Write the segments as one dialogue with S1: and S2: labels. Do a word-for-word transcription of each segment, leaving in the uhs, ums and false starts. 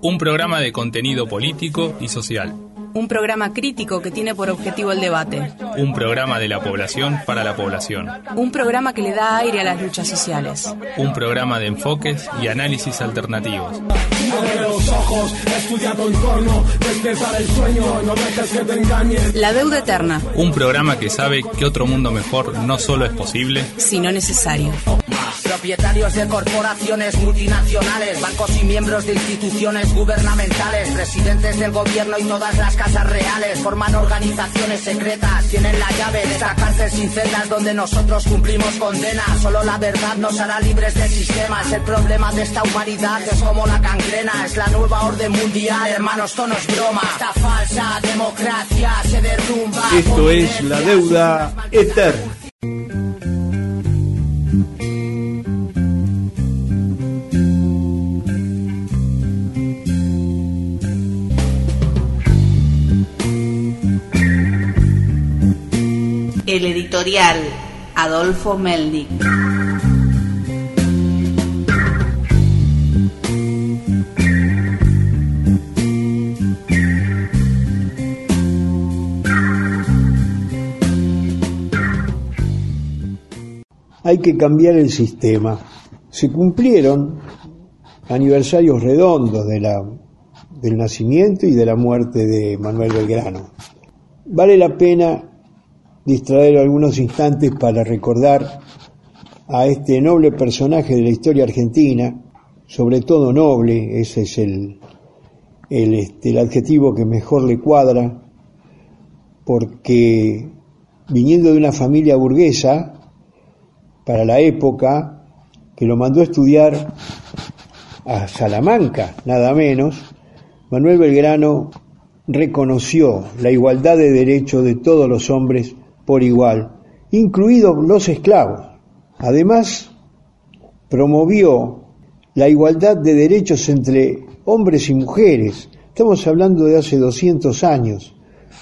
S1: Un programa de contenido político y social.
S2: Un programa crítico que tiene por objetivo el debate.
S1: Un programa de la población para la población.
S2: Un programa que le da aire a las luchas sociales.
S1: Un programa de enfoques y análisis alternativos.
S2: La deuda eterna.
S1: Un programa que sabe que otro mundo mejor no solo es posible,
S2: sino necesario.
S3: Propietarios de corporaciones multinacionales, bancos y miembros de instituciones gubernamentales, presidentes del gobierno y todas las casas reales forman organizaciones secretas, tienen la llave de esta cárcel sin celdas donde nosotros cumplimos condena. Solo la verdad nos hará libres del sistema. Es el problema de esta humanidad, es como la gangrena, es la nueva orden mundial. Hermanos, esto no es broma, esta falsa democracia se derrumba.
S4: Esto es la deuda eterna.
S5: El editorial Adolfo Melnik.
S4: Hay que cambiar el sistema. Se cumplieron aniversarios redondos de la, del nacimiento y de la muerte de Manuel Belgrano. Vale la pena distraer algunos instantes para recordar a este noble personaje de la historia argentina, sobre todo noble, ese es el, el, este, el adjetivo que mejor le cuadra, porque viniendo de una familia burguesa, para la época, que lo mandó a estudiar a Salamanca, nada menos, Manuel Belgrano reconoció la igualdad de derechos de todos los hombres por igual, incluidos los esclavos. Además, promovió la igualdad de derechos entre hombres y mujeres. Estamos hablando de hace doscientos años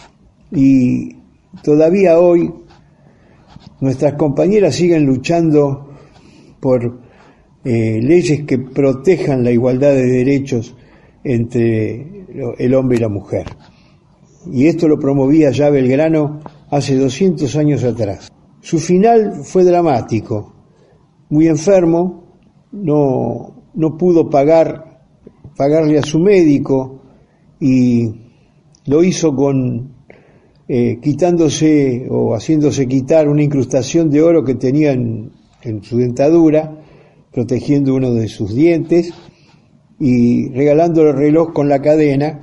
S4: y todavía hoy nuestras compañeras siguen luchando por eh, leyes que protejan la igualdad de derechos entre el hombre y la mujer. Y esto lo promovía ya Belgrano hace doscientos años atrás. Su final fue dramático. Muy enfermo, no, no pudo pagar, pagarle a su médico y lo hizo con eh, quitándose o haciéndose quitar una incrustación de oro que tenía en, en su dentadura, protegiendo uno de sus dientes y regalándole el reloj con la cadena,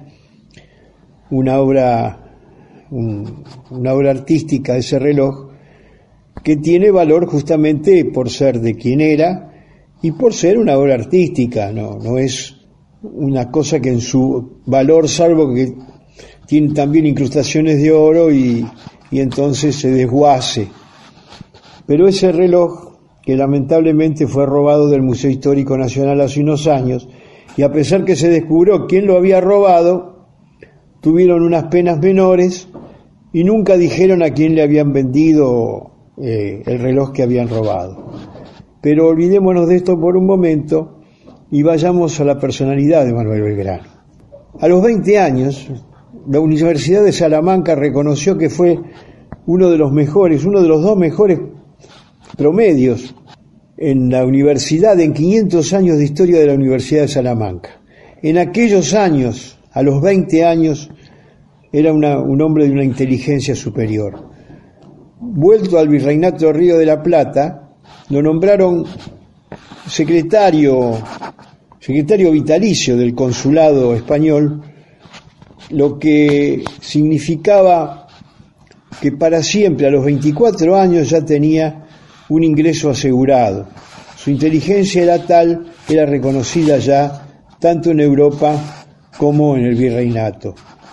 S4: una obra Un, una obra artística de ese reloj que tiene valor justamente por ser de quien era y por ser una obra artística, no, no es una cosa que en su valor, salvo que tiene también incrustaciones de oro y, y entonces se desguace. Pero ese reloj, que lamentablemente fue robado del Museo Histórico Nacional hace unos años, y a pesar que se descubrió quién lo había robado, tuvieron unas penas menores y nunca dijeron a quién le habían vendido eh, el reloj que habían robado. Pero olvidémonos de esto por un momento y vayamos a la personalidad de Manuel Belgrano. A los veinte años, la Universidad de Salamanca reconoció que fue uno de los mejores, uno de los dos mejores promedios en la universidad, en quinientos años de historia de la Universidad de Salamanca. En aquellos años, a los veinte años, era una, un hombre de una inteligencia superior. Vuelto al Virreinato de Río de la Plata, lo nombraron secretario, secretario vitalicio del consulado español, lo que significaba que para siempre, a los veinticuatro años, ya tenía un ingreso asegurado. Su inteligencia era tal, era reconocida ya tanto en Europa como en el virreinato.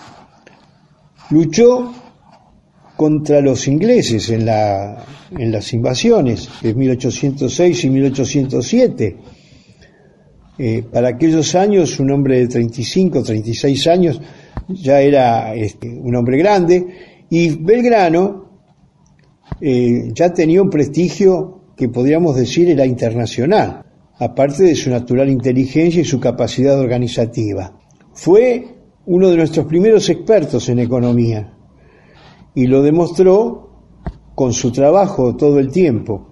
S4: Luchó contra los ingleses en, la, en las invasiones de mil ochocientos seis y mil ochocientos siete. Eh, para aquellos años, un hombre de treinta y cinco, treinta y seis años ya era este, un hombre grande, y Belgrano eh, ya tenía un prestigio que podríamos decir era internacional, aparte de su natural inteligencia y su capacidad organizativa. Fue uno de nuestros primeros expertos en economía y lo demostró con su trabajo todo el tiempo.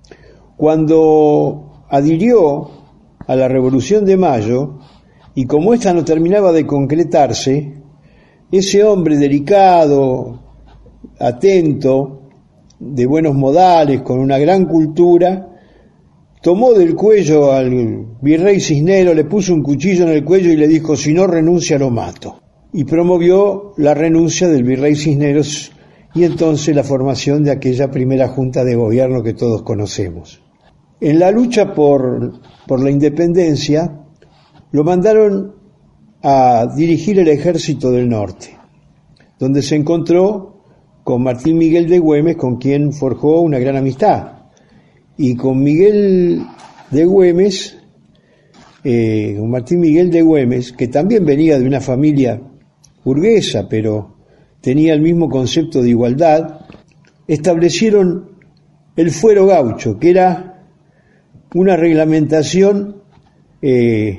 S4: Cuando adhirió a la Revolución de Mayo, y como ésta no terminaba de concretarse, ese hombre delicado, atento, de buenos modales, con una gran cultura, tomó del cuello al virrey Cisneros, le puso un cuchillo en el cuello y le dijo: si no renuncia lo mato. Y promovió la renuncia del virrey Cisneros y entonces la formación de aquella primera junta de gobierno que todos conocemos. En la lucha por, por la independencia lo mandaron a dirigir el ejército del norte, donde se encontró con Martín Miguel de Güemes, con quien forjó una gran amistad. Y con Miguel de Güemes, eh, con Martín Miguel de Güemes, que también venía de una familia burguesa, pero tenía el mismo concepto de igualdad, establecieron el fuero gaucho, que era una reglamentación eh,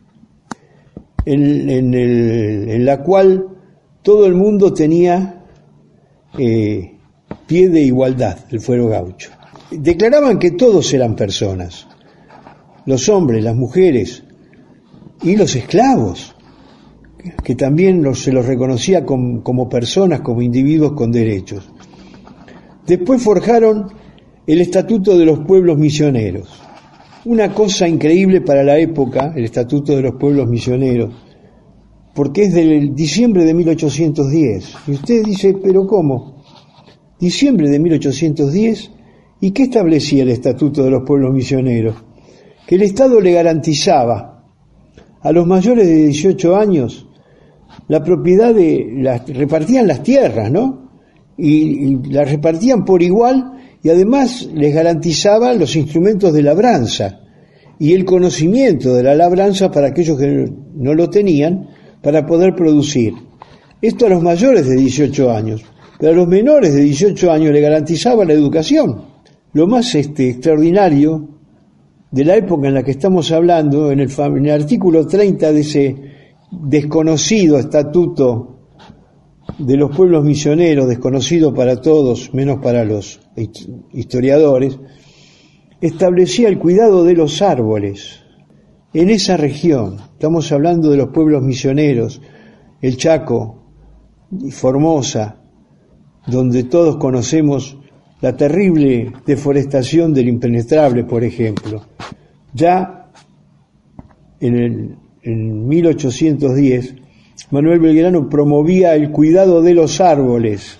S4: en, en, el, en la cual todo el mundo tenía eh, pie de igualdad, el fuero gaucho. Declaraban que todos eran personas, los hombres, las mujeres y los esclavos, que también los, se los reconocía como, como personas, como individuos con derechos. Después forjaron el Estatuto de los Pueblos Misioneros, una cosa increíble para la época, el Estatuto de los Pueblos Misioneros, porque es del diciembre de mil ochocientos diez. Y usted dice, ¿pero cómo? Diciembre de mil ochocientos diez. ¿Y qué establecía el Estatuto de los Pueblos Misioneros? Que el Estado le garantizaba a los mayores de dieciocho años la propiedad de, las, repartían las tierras, ¿no? Y, y las repartían por igual, y además les garantizaban los instrumentos de labranza y el conocimiento de la labranza para aquellos que no lo tenían, para poder producir. Esto a los mayores de dieciocho años, pero a los menores de dieciocho años le garantizaba la educación. Lo más este, extraordinario de la época en la que estamos hablando, en el, en el artículo treinta de ese desconocido Estatuto de los Pueblos Misioneros, desconocido para todos, menos para los historiadores, establecía el cuidado de los árboles en esa región. Estamos hablando de los pueblos misioneros, el Chaco, Formosa, donde todos conocemos la terrible deforestación del impenetrable, por ejemplo. Ya en, el, en mil ochocientos diez, Manuel Belgrano promovía el cuidado de los árboles.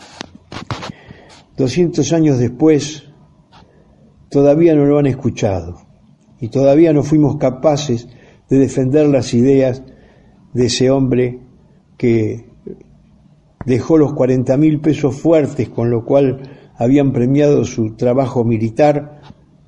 S4: doscientos años después, todavía no lo han escuchado y todavía no fuimos capaces de defender las ideas de ese hombre que dejó los cuarenta mil pesos fuertes, con lo cual habían premiado su trabajo militar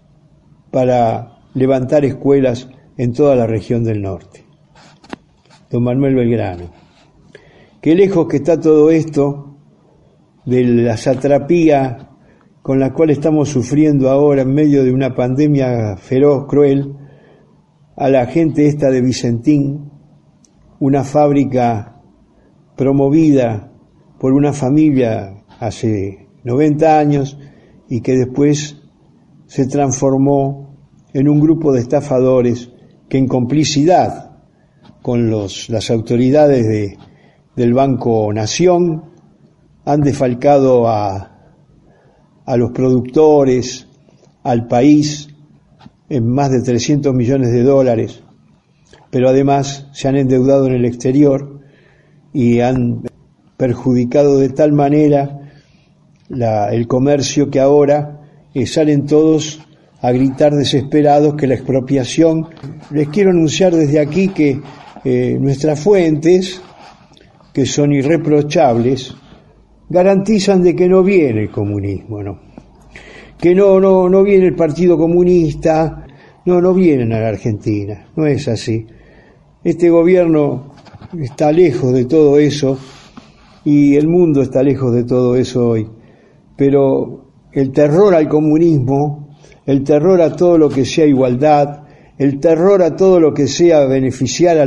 S4: para levantar escuelas en toda la región del norte. Don Manuel Belgrano. Qué lejos que está todo esto de la satrapía con la cual estamos sufriendo ahora en medio de una pandemia feroz, cruel, a la gente esta de Vicentín, una fábrica promovida por una familia hace noventa años y que después se transformó en un grupo de estafadores que, en complicidad con los, las autoridades de, del Banco Nación, han defalcado a, a los productores, al país, en más de trescientos millones de dólares, pero además se han endeudado en el exterior y han perjudicado de tal manera la, el comercio que ahora eh, salen todos a gritar desesperados que la expropiación. Les quiero anunciar desde aquí que eh, nuestras fuentes, que son irreprochables, garantizan de que no viene el comunismo, ¿no? Que no, no, no viene el Partido Comunista, no, no vienen a la Argentina, no es así. Este gobierno está lejos de todo eso y el mundo está lejos de todo eso hoy. Pero el terror al comunismo, el terror a todo lo que sea igualdad, el terror a todo lo que sea beneficiar a los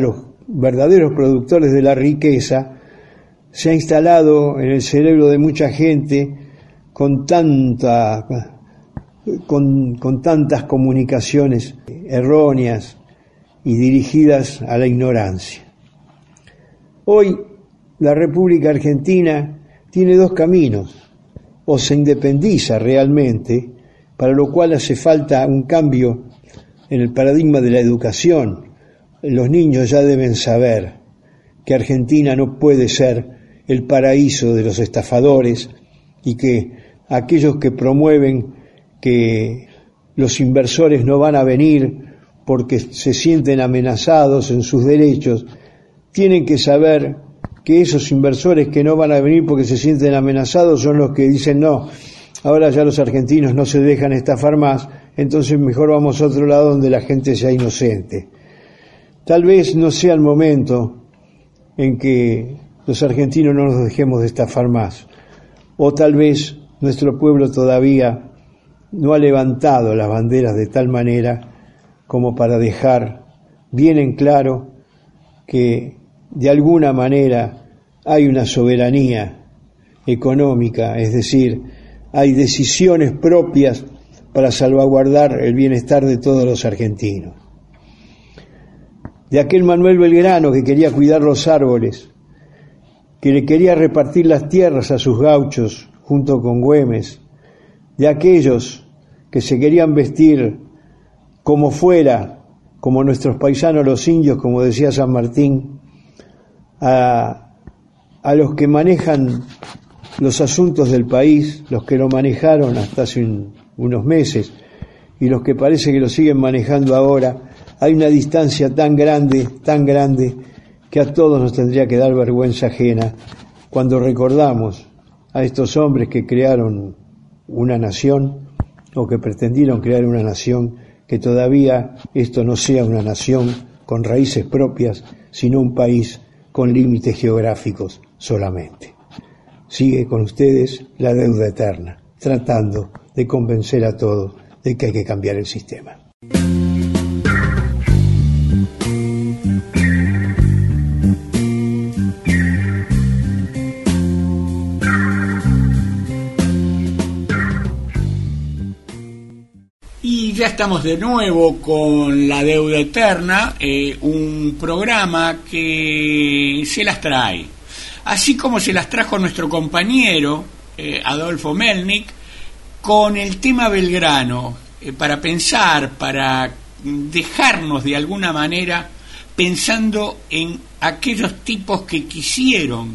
S4: verdaderos productores de la riqueza, se ha instalado en el cerebro de mucha gente con tanta, con, con tantas comunicaciones erróneas y dirigidas a la ignorancia. Hoy la República Argentina tiene dos caminos: o se independiza realmente, para lo cual hace falta un cambio en el paradigma de la educación. Los niños ya deben saber que Argentina no puede ser el paraíso de los estafadores y que aquellos que promueven que los inversores no van a venir porque se sienten amenazados en sus derechos, tienen que saber que esos inversores que no van a venir porque se sienten amenazados son los que dicen no, ahora ya los argentinos no se dejan estafar más, entonces mejor vamos a otro lado donde la gente sea inocente. Tal vez no sea el momento en que los argentinos no nos dejemos de estafar más, o tal vez nuestro pueblo todavía no ha levantado las banderas de tal manera como para dejar bien en claro que de alguna manera hay una soberanía económica, es decir, hay decisiones propias para salvaguardar el bienestar de todos los argentinos. De aquel Manuel Belgrano que quería cuidar los árboles, que le quería repartir las tierras a sus gauchos junto con Güemes, de aquellos que se querían vestir como fuera, como nuestros paisanos los indios, como decía San Martín, a, a los que manejan los asuntos del país, los que lo manejaron hasta hace un, unos meses y los que parece que lo siguen manejando ahora. Hay una distancia tan grande, tan grande, que a todos nos tendría que dar vergüenza ajena cuando recordamos a estos hombres que crearon una nación o que pretendieron crear una nación, que todavía esto no sea una nación con raíces propias, sino un país con límites geográficos solamente. Sigue con ustedes La Deuda Eterna, tratando de convencer a todos de que hay que cambiar el sistema.
S6: Y ya estamos de nuevo con La Deuda Eterna, eh, un programa que se las trae, así como se las trajo nuestro compañero eh, Adolfo Melnik, con el tema Belgrano, eh, para pensar, para dejarnos de alguna manera pensando en aquellos tipos que quisieron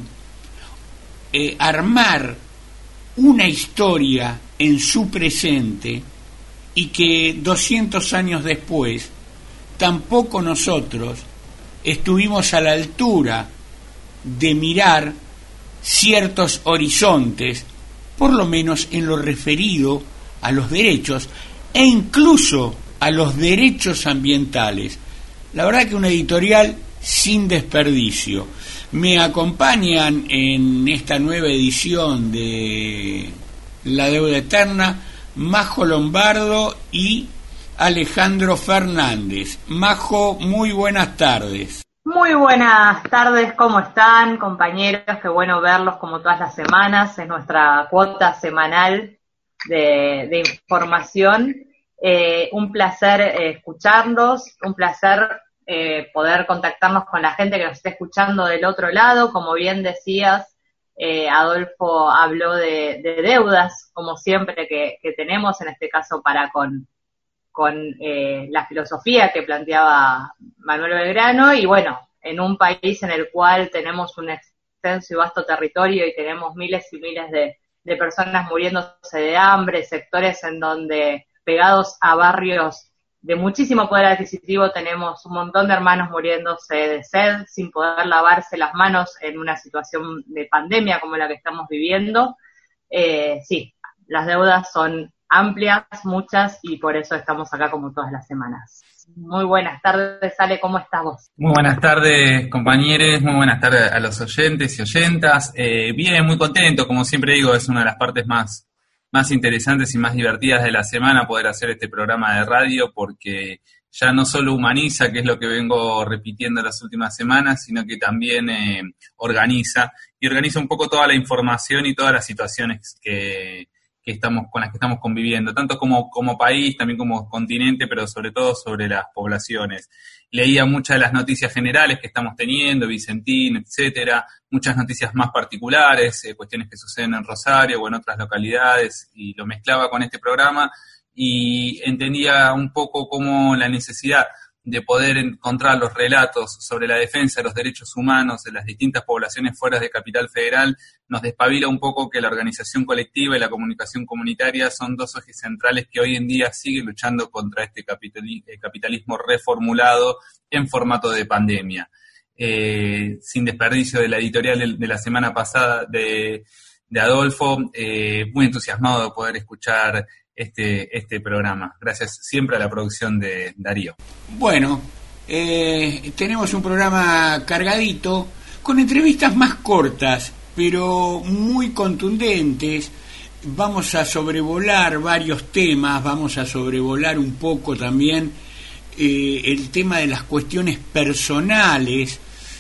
S6: eh, armar una historia en su presente, y que doscientos años después tampoco nosotros estuvimos a la altura de mirar ciertos horizontes, por lo menos en lo referido a los derechos e incluso a los derechos ambientales. La verdad que una editorial sin desperdicio. Me acompañan en esta nueva edición de La Deuda Eterna Majo Lombardo y Alejandro Fernández. Majo, muy buenas tardes.
S7: Muy buenas tardes, ¿cómo están, compañeros? Qué bueno verlos como todas las semanas, es nuestra cuota semanal de, de información. Eh, un placer eh, escucharlos, un placer eh, poder contactarnos con la gente que nos está escuchando del otro lado. Como bien decías, Eh, Adolfo habló de, de deudas, como siempre que, que tenemos, en este caso para con, con eh, la filosofía que planteaba Manuel Belgrano, y bueno, en un país en el cual tenemos un extenso y vasto territorio y tenemos miles y miles de, de personas muriéndose de hambre, sectores en donde pegados a barrios de muchísimo poder adquisitivo tenemos un montón de hermanos muriéndose de sed, sin poder lavarse las manos en una situación de pandemia como la que estamos viviendo. Eh, sí, las deudas son amplias, muchas, y por eso estamos acá como todas las semanas. Muy buenas tardes, Ale, ¿cómo estás vos?
S1: Muy buenas tardes, compañeros, muy buenas tardes a los oyentes y oyentas. Eh, bien, muy contento, como siempre digo, es una de las partes más más interesantes y más divertidas de la semana poder hacer este programa de radio, porque ya no solo humaniza, que es lo que vengo repitiendo las últimas semanas, sino que también eh, organiza, y organiza un poco toda la información y todas las situaciones que, que estamos con las que estamos conviviendo, tanto como, como país, también como continente, pero sobre todo sobre las poblaciones. Leía muchas de las noticias generales que estamos teniendo, Vicentín, etcétera, muchas noticias más particulares, eh, cuestiones que suceden en Rosario o en otras localidades, y lo mezclaba con este programa, y entendía un poco cómo la necesidad de poder encontrar los relatos sobre la defensa de los derechos humanos de las distintas poblaciones fuera de Capital Federal nos despabila un poco que la organización colectiva y la comunicación comunitaria son dos ejes centrales que hoy en día siguen luchando contra este capitalismo reformulado en formato de pandemia. Eh, sin desperdicio de la editorial de, de la semana pasada de, de Adolfo, eh, muy entusiasmado de poder escuchar Este, este programa. Gracias siempre a la producción de Darío.
S6: Bueno, eh, tenemos un programa cargadito, con entrevistas más cortas, pero muy contundentes. Vamos a sobrevolar varios temas, vamos a sobrevolar un poco también eh, el tema de las cuestiones personales,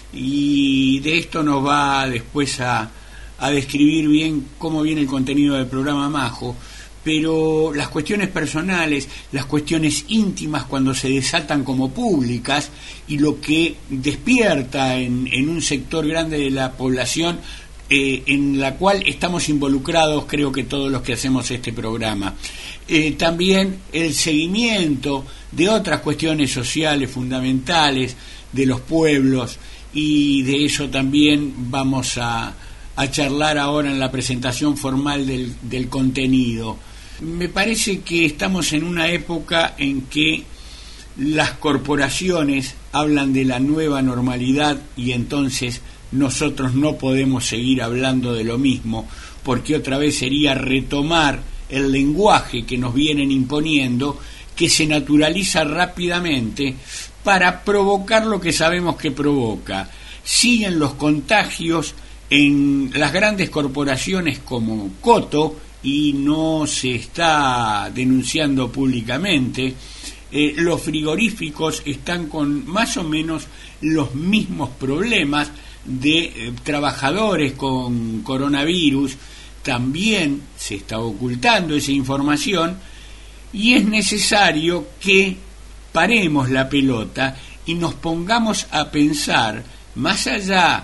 S6: y de esto nos va después a, a describir bien cómo viene el contenido del programa Majo. Pero las cuestiones personales, las cuestiones íntimas cuando se desatan como públicas, y lo que despierta en, en un sector grande de la población eh, en la cual estamos involucrados, creo que todos los que hacemos este programa. Eh, también el seguimiento de otras cuestiones sociales fundamentales de los pueblos, y de eso también vamos a, a charlar ahora en la presentación formal del, del contenido. Me parece que estamos en una época en que las corporaciones hablan de la nueva normalidad, y entonces nosotros no podemos seguir hablando de lo mismo, porque otra vez sería retomar el lenguaje que nos vienen imponiendo, que se naturaliza rápidamente para provocar lo que sabemos que provoca. Siguen los contagios en las grandes corporaciones como Coto, y no se está denunciando públicamente. Eh, los frigoríficos están con más o menos los mismos problemas de eh, trabajadores con coronavirus. También se está ocultando esa información, y es necesario que paremos la pelota y nos pongamos a pensar, más allá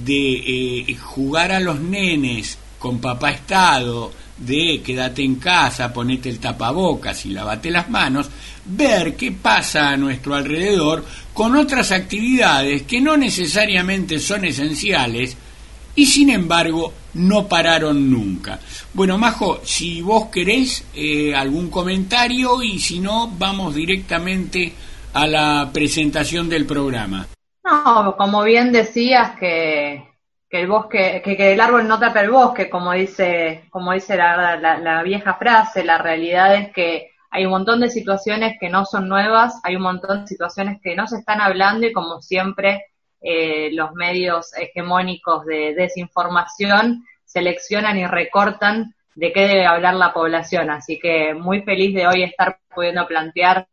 S6: de eh, jugar a los nenes con papá Estado, de quédate en casa, ponete el tapabocas y lavate las manos, ver qué pasa a nuestro alrededor con otras actividades que no necesariamente son esenciales y sin embargo no pararon nunca. Bueno, Majo, si vos querés eh, algún comentario, y si no, vamos directamente a la presentación del programa.
S7: No, como bien decías, que que el bosque, que, que el árbol no tapa el bosque, como dice, como dice la, la, la vieja frase. La realidad es que hay un montón de situaciones que no son nuevas, hay un montón de situaciones que no se están hablando, y como siempre eh, los medios hegemónicos de desinformación seleccionan y recortan de qué debe hablar la población. Así que muy feliz de hoy estar pudiendo plantear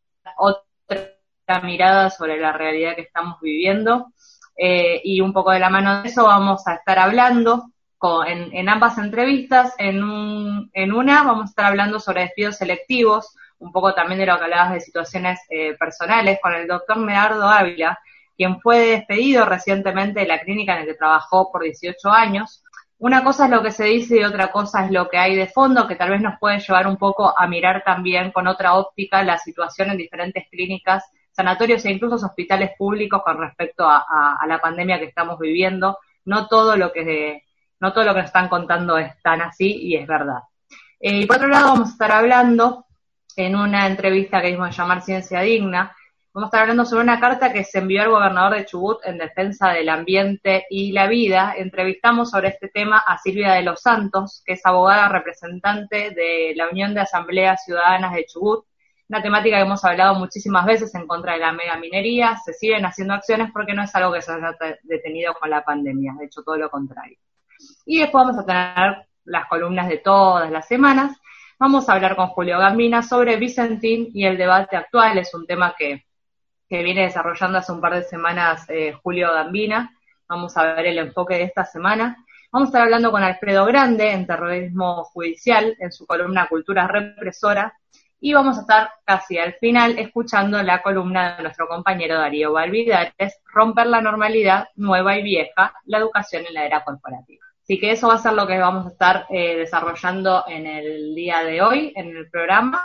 S7: otra mirada sobre la realidad que estamos viviendo. Eh, y un poco de la mano de eso vamos a estar hablando con, en, en ambas entrevistas. En, un, en una vamos a estar hablando sobre despidos selectivos, un poco también de lo que hablabas de situaciones eh, personales, con el doctor Medardo Ávila, quien fue despedido recientemente de la clínica en la que trabajó por dieciocho años. Una cosa es lo que se dice y otra cosa es lo que hay de fondo, que tal vez nos puede llevar un poco a mirar también con otra óptica la situación en diferentes clínicas, sanatorios e incluso hospitales públicos con respecto a, a, a la pandemia que estamos viviendo. No todo lo que no todo lo que nos están contando es tan así, y es verdad. Eh, y por otro lado vamos a estar hablando en una entrevista que vamos a llamar Ciencia Digna, vamos a estar hablando sobre una carta que se envió al gobernador de Chubut en defensa del ambiente y la vida. Entrevistamos sobre este tema a Silvia de los Santos, que es abogada representante de la Unión de Asambleas Ciudadanas de Chubut, una temática que hemos hablado muchísimas veces en contra de la megaminería. Se siguen haciendo acciones porque no es algo que se haya detenido con la pandemia, de hecho todo lo contrario. Y después vamos a tener las columnas de todas las semanas. Vamos a hablar con Julio Gambina sobre Vicentín y el debate actual. Es un tema que que viene desarrollando hace un par de semanas eh, Julio Gambina. Vamos a ver el enfoque de esta semana. Vamos a estar hablando con Alfredo Grande en terrorismo judicial, en su columna Cultura Represora, y vamos a estar casi al final escuchando la columna de nuestro compañero Darío Balvidares, Romper la normalidad, nueva y vieja, la educación en la era corporativa. Así que eso va a ser lo que vamos a estar eh, desarrollando en el día de hoy, en el programa.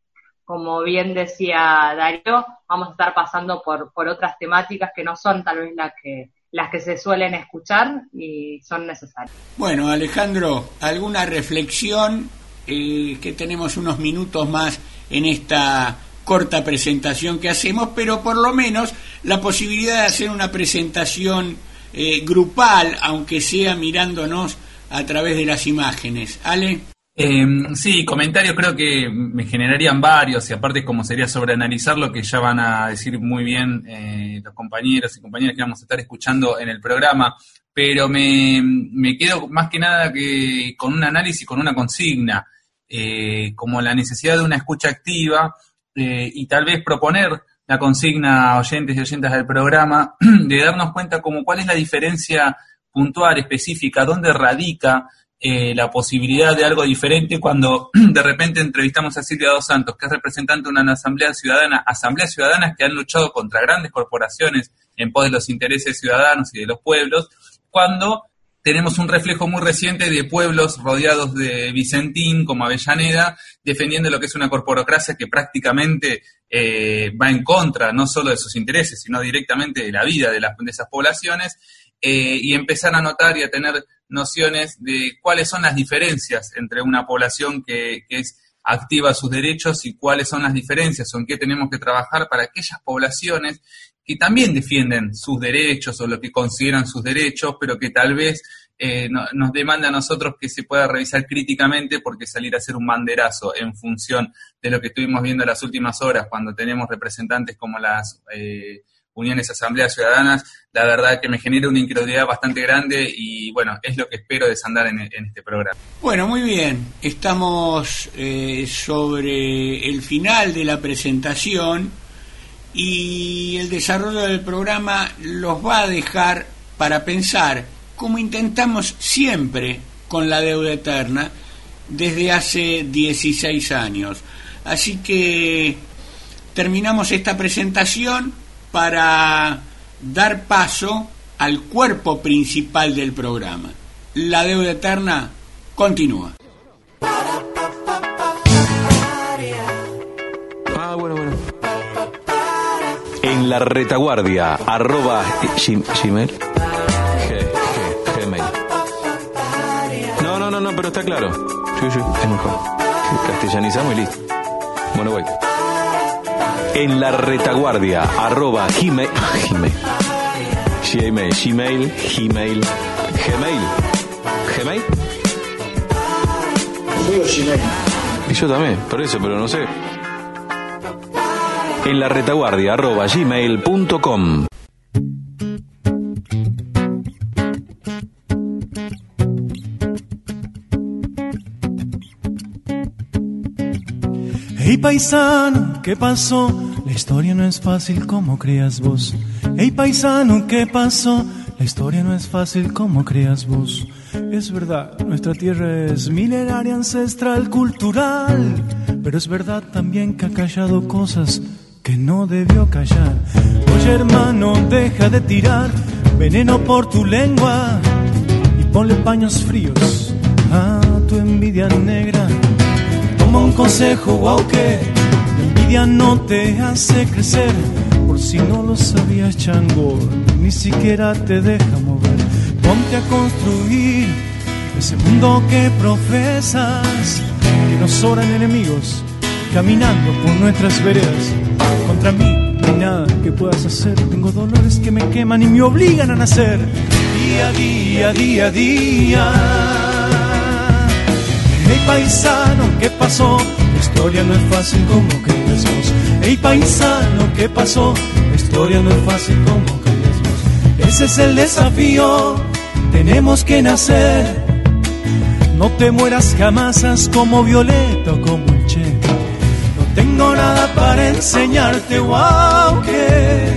S7: Como bien decía Darío, vamos a estar pasando por, por otras temáticas que no son tal vez las que las que se suelen escuchar y son necesarias.
S6: Bueno, Alejandro, ¿alguna reflexión? Eh, que tenemos unos minutos más en esta corta presentación que hacemos, pero por lo menos la posibilidad de hacer una presentación eh, grupal, aunque sea mirándonos a través de las imágenes. ¿Ale?
S1: Eh, sí, comentarios creo que me generarían varios, y aparte como sería sobreanalizar lo que ya van a decir muy bien eh, los compañeros y compañeras que vamos a estar escuchando en el programa, pero me, me quedo más que nada que con un análisis, con una consigna, eh, como la necesidad de una escucha activa eh, y tal vez proponer la consigna a oyentes y oyentas del programa de darnos cuenta como cuál es la diferencia puntual, específica, dónde radica Eh, la posibilidad de algo diferente cuando de repente entrevistamos a Silvia Dos Santos, que es representante de una asamblea ciudadana, asambleas ciudadanas que han luchado contra grandes corporaciones en pos de los intereses ciudadanos y de los pueblos, cuando tenemos un reflejo muy reciente de pueblos rodeados de Vicentín, como Avellaneda, defendiendo lo que es una corporocracia que prácticamente eh, va en contra no solo de sus intereses, sino directamente de la vida de, las, de esas poblaciones, eh, y empezar a notar y a tener nociones de cuáles son las diferencias entre una población que, que es activa a sus derechos y cuáles son las diferencias o en qué tenemos que trabajar para aquellas poblaciones que también defienden sus derechos o lo que consideran sus derechos, pero que tal vez eh, no, nos demanda a nosotros que se pueda revisar críticamente, porque salir a hacer un banderazo en función de lo que estuvimos viendo en las últimas horas cuando tenemos representantes como las eh, uniones asambleas ciudadanas, la verdad que me genera una incredulidad bastante grande y bueno, es lo que espero desandar en, en este programa.
S6: Bueno, muy bien, estamos eh, sobre el final de la presentación y el desarrollo del programa los va a dejar para pensar, como intentamos siempre con la deuda eterna desde hace dieciséis años. Así que terminamos esta presentación para dar paso al cuerpo principal del programa. La deuda eterna continúa.
S8: Ah, bueno, bueno. En la retaguardia, arroba Gmail. Gmail. No, no, no, no, pero está claro. Sí, sí, es mejor. Castellanizamos y listo. Bueno, voy. En la retaguardia, arroba Gmail, Gmail, Gmail, Gmail, Gmail, Gmail, Gmail.
S4: Gmail.
S8: Y yo también, por eso, pero no sé. En la retaguardia, arroba gmail punto com.
S9: Hey paisano, ¿qué pasó? La historia no es fácil como creas vos. Hey paisano, ¿qué pasó? La historia no es fácil como creas vos. Es verdad, nuestra tierra es milenaria, ancestral, cultural. Pero es verdad también que ha callado cosas que no debió callar. Oye hermano, deja de tirar veneno por tu lengua y ponle paños fríos a tu envidia negra. Toma un consejo, wow, que la envidia no te hace crecer. Por si no lo sabías, chango, ni siquiera te deja mover. Ponte a construir ese mundo que profesas, que nos sobran enemigos caminando por nuestras veredas. Contra mí no hay nada que puedas hacer. Tengo dolores que me queman y me obligan a nacer. Día, día, día, día. Hey paisano, ¿qué pasó? La historia no es fácil como crees vos. Hey paisano, ¿qué pasó? La historia no es fácil como crees vos. Ese es el desafío, tenemos que nacer. No te mueras jamás, haz como Violeta o como el Che. No tengo nada para enseñarte, wow, que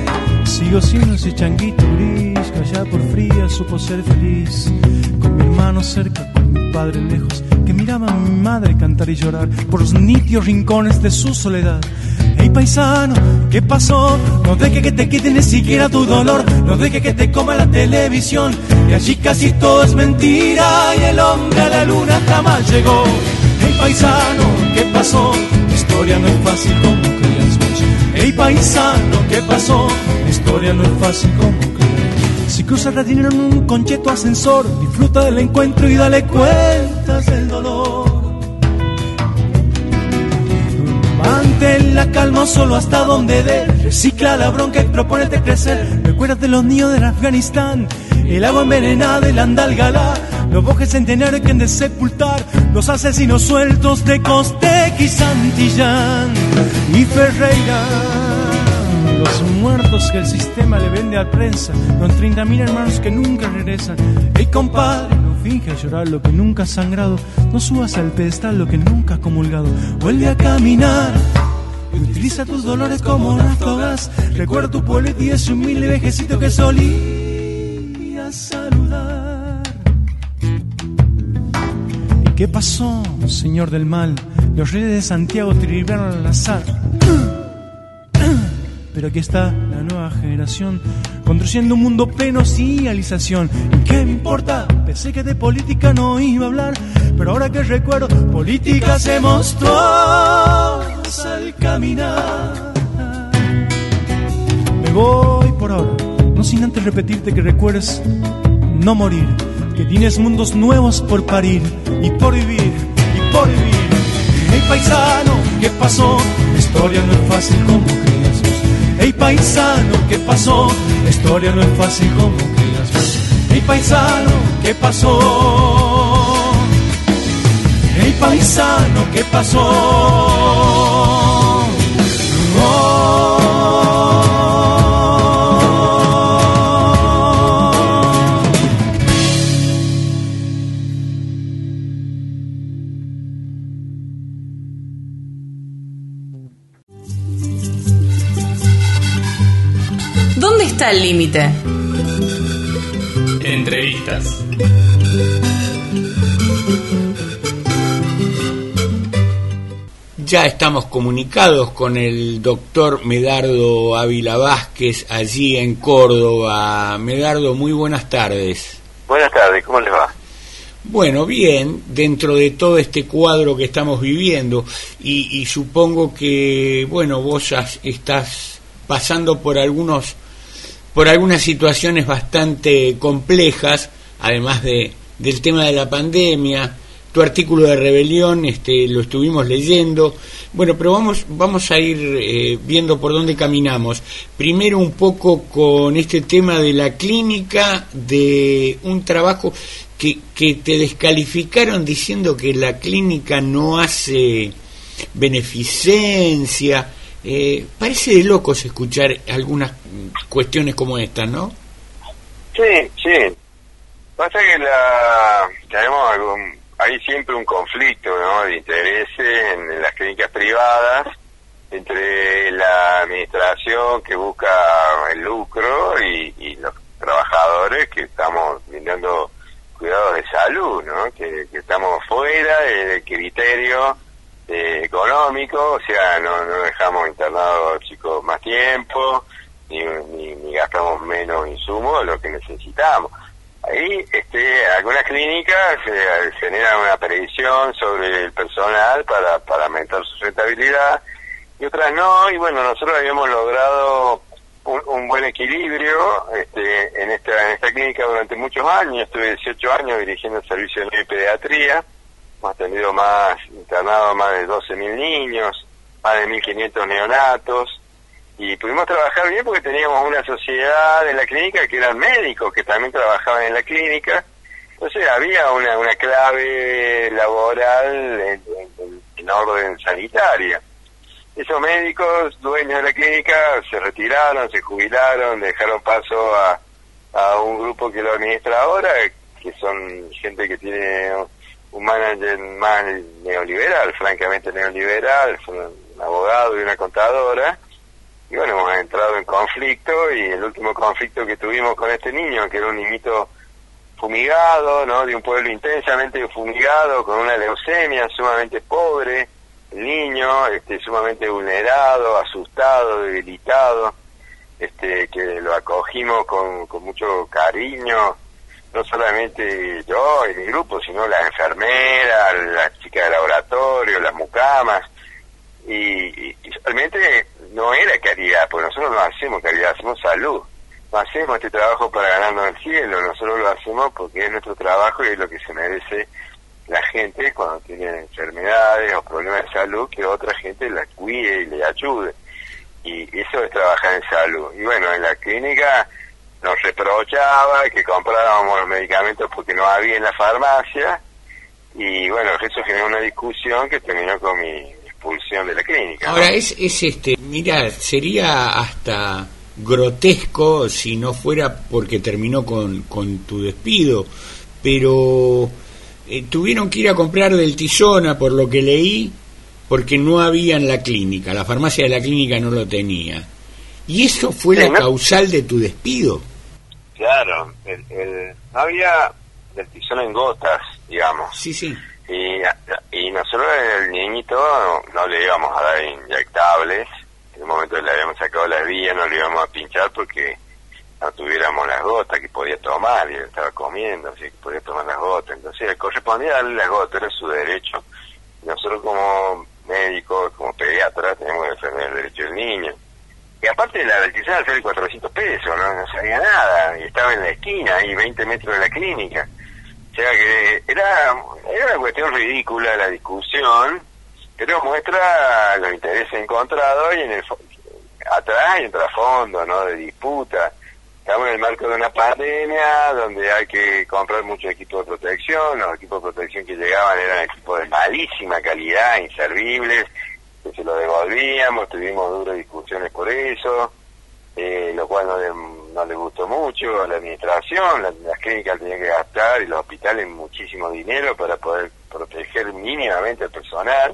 S9: Sigo siendo ese changuito gris que allá por fría supo ser feliz. Con mi hermano cerca, con mi padre lejos, que miraba a mi madre cantar y llorar por los nítidos rincones de su soledad. Hey paisano, ¿qué pasó? No dejes que te quiten ni siquiera tu dolor, no dejes que te coma la televisión, y allí casi todo es mentira y el hombre a la luna jamás llegó. Hey paisano, ¿qué pasó? La historia no es fácil como creías vos. Hey paisano, ¿qué pasó? La historia no es fácil como creías. Si cruzas la dinero en un concheto ascensor, disfruta del encuentro y dale cuentas del dolor. Mantén la calma solo hasta donde dé. Recicla la bronca y propónete crecer. Recuérdate los niños del Afganistán, el agua envenenada, el andalgalá, los bosques centenarios que han de sepultar, los asesinos sueltos de Costec y Santillán y Ferreira, los muertos que el sistema le vende a prensa, los treinta mil hermanos que nunca regresan. Ey compadre, no finges llorar lo que nunca has sangrado, no subas al pedestal lo que nunca has comulgado. Vuelve a caminar y utiliza tus dolores como naftogás. Recuerda tu pueblo y ese humilde vejecito que solía saludar. ¿Y qué pasó, señor del mal? Los reyes de Santiago te libraron al azar. Pero aquí está la nueva generación construyendo un mundo pleno sin realización. ¿Y qué me importa? Pensé que de política no iba a hablar, pero ahora que recuerdo, política se mostró al caminar. Me voy por ahora, no sin antes repetirte que recuerdes no morir, que tienes mundos nuevos por parir y por vivir, y por vivir. Hey paisano, ¿qué pasó? La historia no es fácil como creías vos. Hey paisano, ¿qué pasó? La historia no es fácil como creías vos. Hey paisano, ¿qué pasó? Hey paisano, ¿qué pasó? Oh.
S2: ¿Dónde está el límite?
S1: Entrevistas.
S6: Ya estamos comunicados con el doctor Medardo Ávila Vázquez allí en Córdoba. Medardo, muy buenas tardes.
S10: Buenas tardes, ¿cómo les va?
S6: Bueno, bien, dentro de todo este cuadro que estamos viviendo y, y supongo que, bueno, vos estás pasando por algunos por algunas situaciones bastante complejas, además de del tema de la pandemia. Tu artículo de rebelión este lo estuvimos leyendo. Bueno, pero vamos vamos a ir eh, viendo por dónde caminamos. Primero un poco con este tema de la clínica, de un trabajo que, que te descalificaron diciendo que la clínica no hace beneficencia. Eh, parece de locos escuchar algunas cuestiones como estas, ¿no?
S10: Sí, sí. Pasa que la tenemos algún, hay siempre un conflicto, ¿no?, de intereses en, en las clínicas privadas entre la administración que busca el lucro y, y los trabajadores que estamos brindando cuidados de salud, ¿no?, que, que estamos fuera del criterio Eh, económico, o sea, no, no dejamos internados chicos más tiempo, ni, ni, ni gastamos menos insumos de lo que necesitamos. Ahí, este, algunas clínicas eh, generan una previsión sobre el personal para, para aumentar su rentabilidad, y otras no, y bueno, nosotros habíamos logrado un, un buen equilibrio este, en esta en esta clínica durante muchos años. Estuve dieciocho años dirigiendo el servicio de pediatría. Hemos tenido más internados, más de doce mil niños, más de mil quinientos neonatos, y pudimos trabajar bien porque teníamos una sociedad en la clínica que eran médicos que también trabajaban en la clínica. Entonces había una, una clave laboral en, en, en orden sanitaria. Esos médicos, dueños de la clínica, se retiraron, se jubilaron, dejaron paso a, a un grupo que lo administra ahora, que son gente que tiene un manager más neoliberal, francamente neoliberal, un abogado y una contadora, y bueno, hemos entrado en conflicto, y el último conflicto que tuvimos con este niño, que era un niñito fumigado, ¿no? De un pueblo intensamente fumigado, con una leucemia, sumamente pobre, el niño, este, sumamente vulnerado, asustado, debilitado, este, que lo acogimos con, con mucho cariño, no solamente yo y mi grupo, sino las enfermeras, las chicas de laboratorio, las mucamas, y, y, y realmente no era caridad, porque nosotros no hacemos caridad, hacemos salud. No hacemos este trabajo para ganarnos el cielo, nosotros lo hacemos porque es nuestro trabajo y es lo que se merece la gente cuando tiene enfermedades o problemas de salud, que otra gente la cuide y le ayude. Y eso es trabajar en salud. Y bueno, en la clínica nos reprochaba que compráramos los medicamentos porque no había en la farmacia, y bueno, eso generó una discusión que terminó con mi expulsión de la clínica.
S6: Ahora,
S10: ¿no?
S6: es, es este, mira, sería hasta grotesco si no fuera porque terminó con, con tu despido, pero eh, tuvieron que ir a comprar del Tizona, por lo que leí, porque no había en la clínica, la farmacia de la clínica no lo tenía. ¿Y eso fue sí, la ¿no? causal de tu despido?
S10: Claro, el, el, no había del Tizona en gotas, digamos.
S6: Sí, sí.
S10: Y, y nosotros el niñito no, no le íbamos a dar inyectables. En el momento que le habíamos sacado las vías no le íbamos a pinchar porque no tuviéramos las gotas que podía tomar, y él estaba comiendo, así que podía tomar las gotas. Entonces le correspondía darle las gotas, era su derecho. Y nosotros como médicos, como pediatras, tenemos que defender el derecho del niño. Y aparte la del Tizona sale cuatrocientos pesos, ¿no? No sabía nada, y estaba en la esquina, ahí veinte metros de la clínica. O sea que era, era una cuestión ridícula la discusión, pero muestra los intereses encontrados, y en el atrás hay un trasfondo, ¿no?, de disputa. Estamos en el marco de una pandemia donde hay que comprar muchos equipos de protección. Los equipos de protección que llegaban eran equipos de malísima calidad, inservibles, que se los devolvíamos, tuvimos duras discusiones por eso, eh, lo cual no le, no le gustó mucho a la administración. Las, las clínicas tenían que gastar, y los hospitales, muchísimo dinero para poder proteger mínimamente al personal.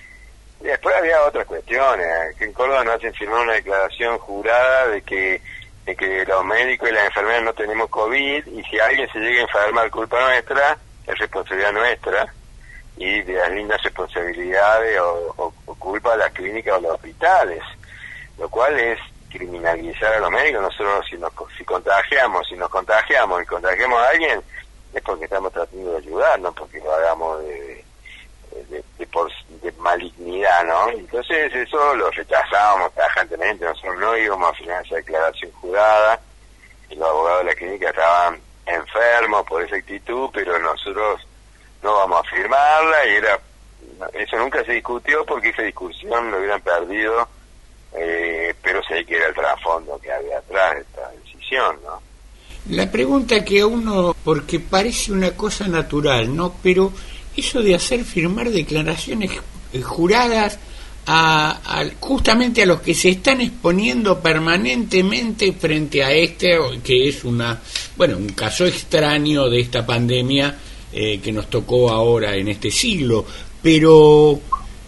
S10: Y después había otras cuestiones, que en Córdoba nos hacen firmar una declaración jurada de que, de que los médicos y las enfermeras no tenemos COVID, y si alguien se llega a enfermar, culpa nuestra, es responsabilidad nuestra, y de las lindas responsabilidades o, o, o culpa de las clínicas o los hospitales, lo cual es criminalizar a los médicos. Nosotros si nos si contagiamos, si nos contagiamos y contagiamos a alguien, es porque estamos tratando de ayudar, no porque lo hagamos de, de, de, de, por, de malignidad, ¿no? Entonces eso lo rechazábamos tajantemente. Nosotros no íbamos a firmar esa declaración jurada, y los abogados de la clínica estaban enfermos por esa actitud, pero nosotros no vamos a firmarla, y era eso nunca se discutió porque esa discusión lo hubieran perdido, eh, pero sé que era el trasfondo que había atrás de esta decisión, ¿no?
S6: La pregunta que a uno, porque parece una cosa natural, ¿no? Pero eso de hacer firmar declaraciones juradas a, a justamente a los que se están exponiendo permanentemente frente a este, que es una, bueno, un caso extraño de esta pandemia eh, que nos tocó ahora en este siglo, pero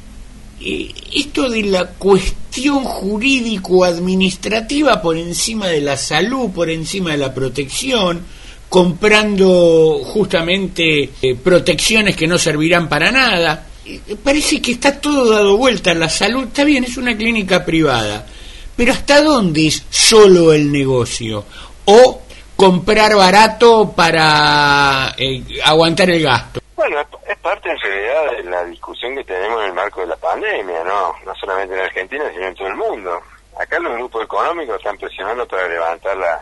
S6: eh, esto de la cuestión jurídico-administrativa por encima de la salud, por encima de la protección, comprando justamente eh, protecciones que no servirán para nada, eh, parece que está todo dado vuelta. La salud, está bien, es una clínica privada, pero ¿hasta dónde es solo el negocio? O comprar barato para eh, aguantar el gasto.
S10: Bueno, es parte en realidad de la discusión que tenemos en el marco de la pandemia, ¿no? No solamente en Argentina, sino en todo el mundo. Acá los grupos económicos están presionando para levantar la,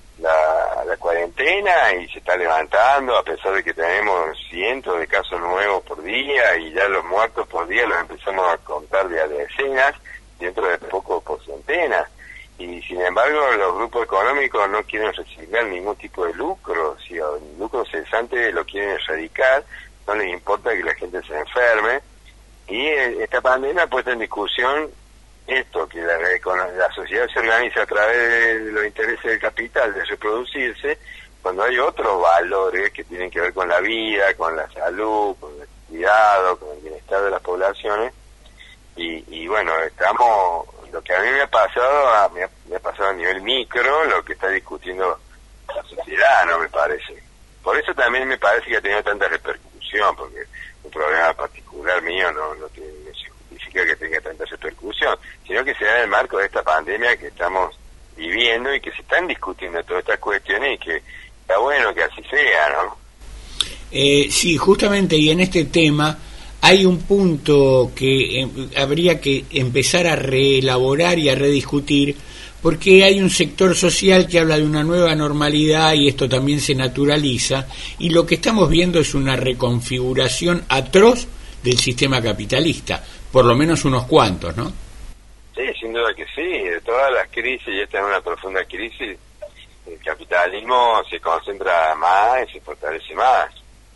S10: la, la cuarentena, y se está levantando a pesar de que tenemos cientos de casos nuevos por día, y ya los muertos por día los empezamos a contar de a decenas, dentro de poco por centenas. Y sin embargo los grupos económicos no quieren recibir ningún tipo de lucro. Si el lucro cesante lo quieren erradicar, no les importa que la gente se enferme. Y esta pandemia ha puesto en discusión esto, que la, la sociedad se organiza a través de los intereses del capital, de reproducirse, cuando hay otros valores que tienen que ver con la vida, con la salud, con el cuidado, con el bienestar de las poblaciones. Y, y bueno, estamos lo que a mí me ha pasado, a, me, ha, me ha pasado a nivel micro, lo que está discutiendo la sociedad, ¿no? Me parece. Por eso también me parece que ha tenido tanta repercusión, porque un problema particular mío no, no, tiene, no se justifica que tenga tanta repercusión, sino que se da en el marco de esta pandemia que estamos viviendo y que se están discutiendo todas estas cuestiones y que está bueno que así sea, ¿no?
S6: Eh, sí, justamente, y en este tema hay un punto que eh, habría que empezar a reelaborar y a rediscutir, porque hay un sector social que habla de una nueva normalidad y esto también se naturaliza, y lo que estamos viendo es una reconfiguración atroz del sistema capitalista, por lo menos unos cuantos, ¿no?
S10: Sí, sin duda que sí, de todas las crisis, y esta es una profunda crisis, el capitalismo se concentra más y se fortalece más.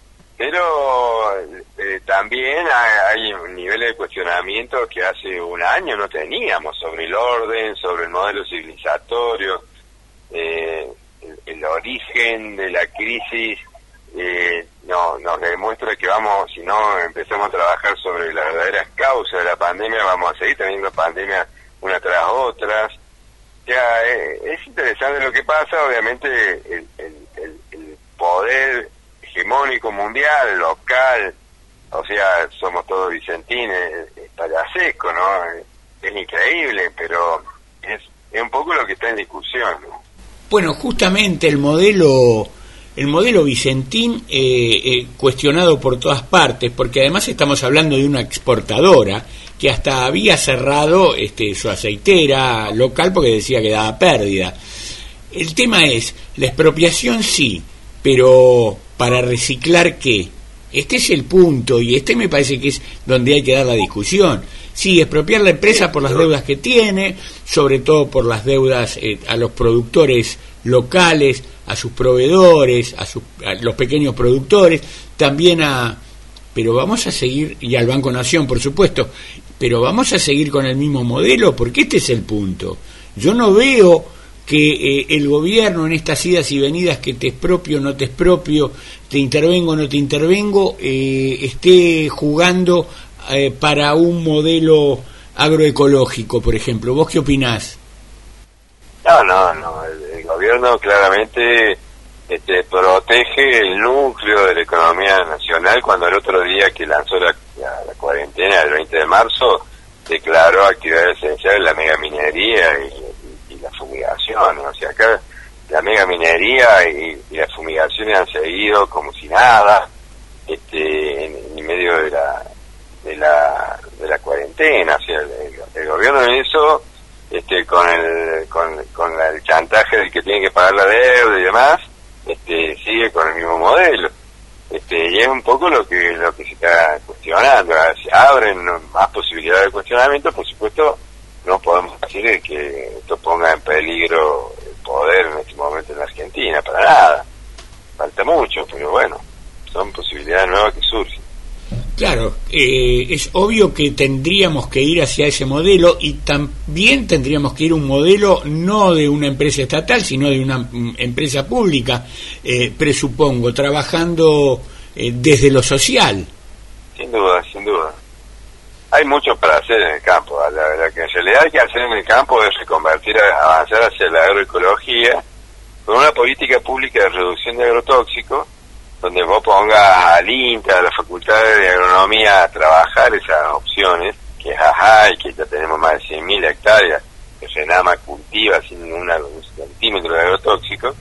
S10: Pero eh, también hay, hay niveles de cuestionamiento que hace un año no teníamos sobre el orden, sobre el modelo civilizatorio, eh, el, el origen de la crisis eh, no, nos demuestra que vamos, si no empezamos a trabajar sobre las verdaderas causas de la pandemia, vamos a seguir teniendo pandemias una tras otras. Ya, eh, es interesante lo que pasa, obviamente el, el, el, el poder hegemónico mundial, local, o sea, somos todos vicentines, payasesco, ¿no? Es increíble, pero es, es un poco lo que está en discusión, ¿no?
S6: Bueno, justamente el modelo el modelo vicentín eh, eh, cuestionado por todas partes, porque además estamos hablando de una exportadora que hasta había cerrado este, su aceitera local porque decía que daba pérdida. El tema es, la expropiación sí, pero ¿para reciclar qué? Este es el punto, y este me parece que es donde hay que dar la discusión. Sí, expropiar la empresa por las deudas que tiene, sobre todo por las deudas eh, a los productores locales, a sus proveedores, a, sus, a los pequeños productores, también a... Pero vamos a seguir, y al Banco Nación, por supuesto, pero vamos a seguir con el mismo modelo, porque este es el punto. Yo no veo que eh, el gobierno en estas idas y venidas, que te expropio, no te expropio, te intervengo, no te intervengo, eh, esté jugando eh, para un modelo agroecológico, por ejemplo. ¿Vos qué opinás?
S10: No, no, no. El, el gobierno claramente este, protege el núcleo de la economía nacional, cuando el otro día que lanzó la, la, la cuarentena, el veinte de marzo, declaró actividades esenciales la megaminería y, y, y la fumigación. O sea, acá la megaminería y, y las fumigaciones han seguido como si nada, este, en, en medio de la de la de la cuarentena. O sea, el, el, el gobierno en eso, este, con el con, con el chantaje del que tiene que pagar la deuda y demás, este, sigue con el mismo modelo. Este, y es un poco lo que lo que se está cuestionando. Se abren más posibilidades de cuestionamiento, por supuesto. No podemos decir que esto ponga en peligro el poder en este momento en la Argentina, para nada. Falta mucho, pero bueno, son posibilidades nuevas que surgen.
S6: Claro, eh, es obvio que tendríamos que ir hacia ese modelo, y también tendríamos que ir a un modelo no de una empresa estatal, sino de una mm, empresa pública, eh, presupongo, trabajando eh, desde lo social.
S10: Sin duda, sin duda. Hay mucho para hacer en el campo. La, la que en realidad hay que hacer en el campo es reconvertir, avanzar hacia la agroecología con una política pública de reducción de agrotóxicos, donde vos pongas al INTA, a la Facultad de Agronomía, a trabajar esas opciones, que es ajá, y que ya tenemos más de cien mil hectáreas que Renama cultiva sin un centímetro de agrotóxicos,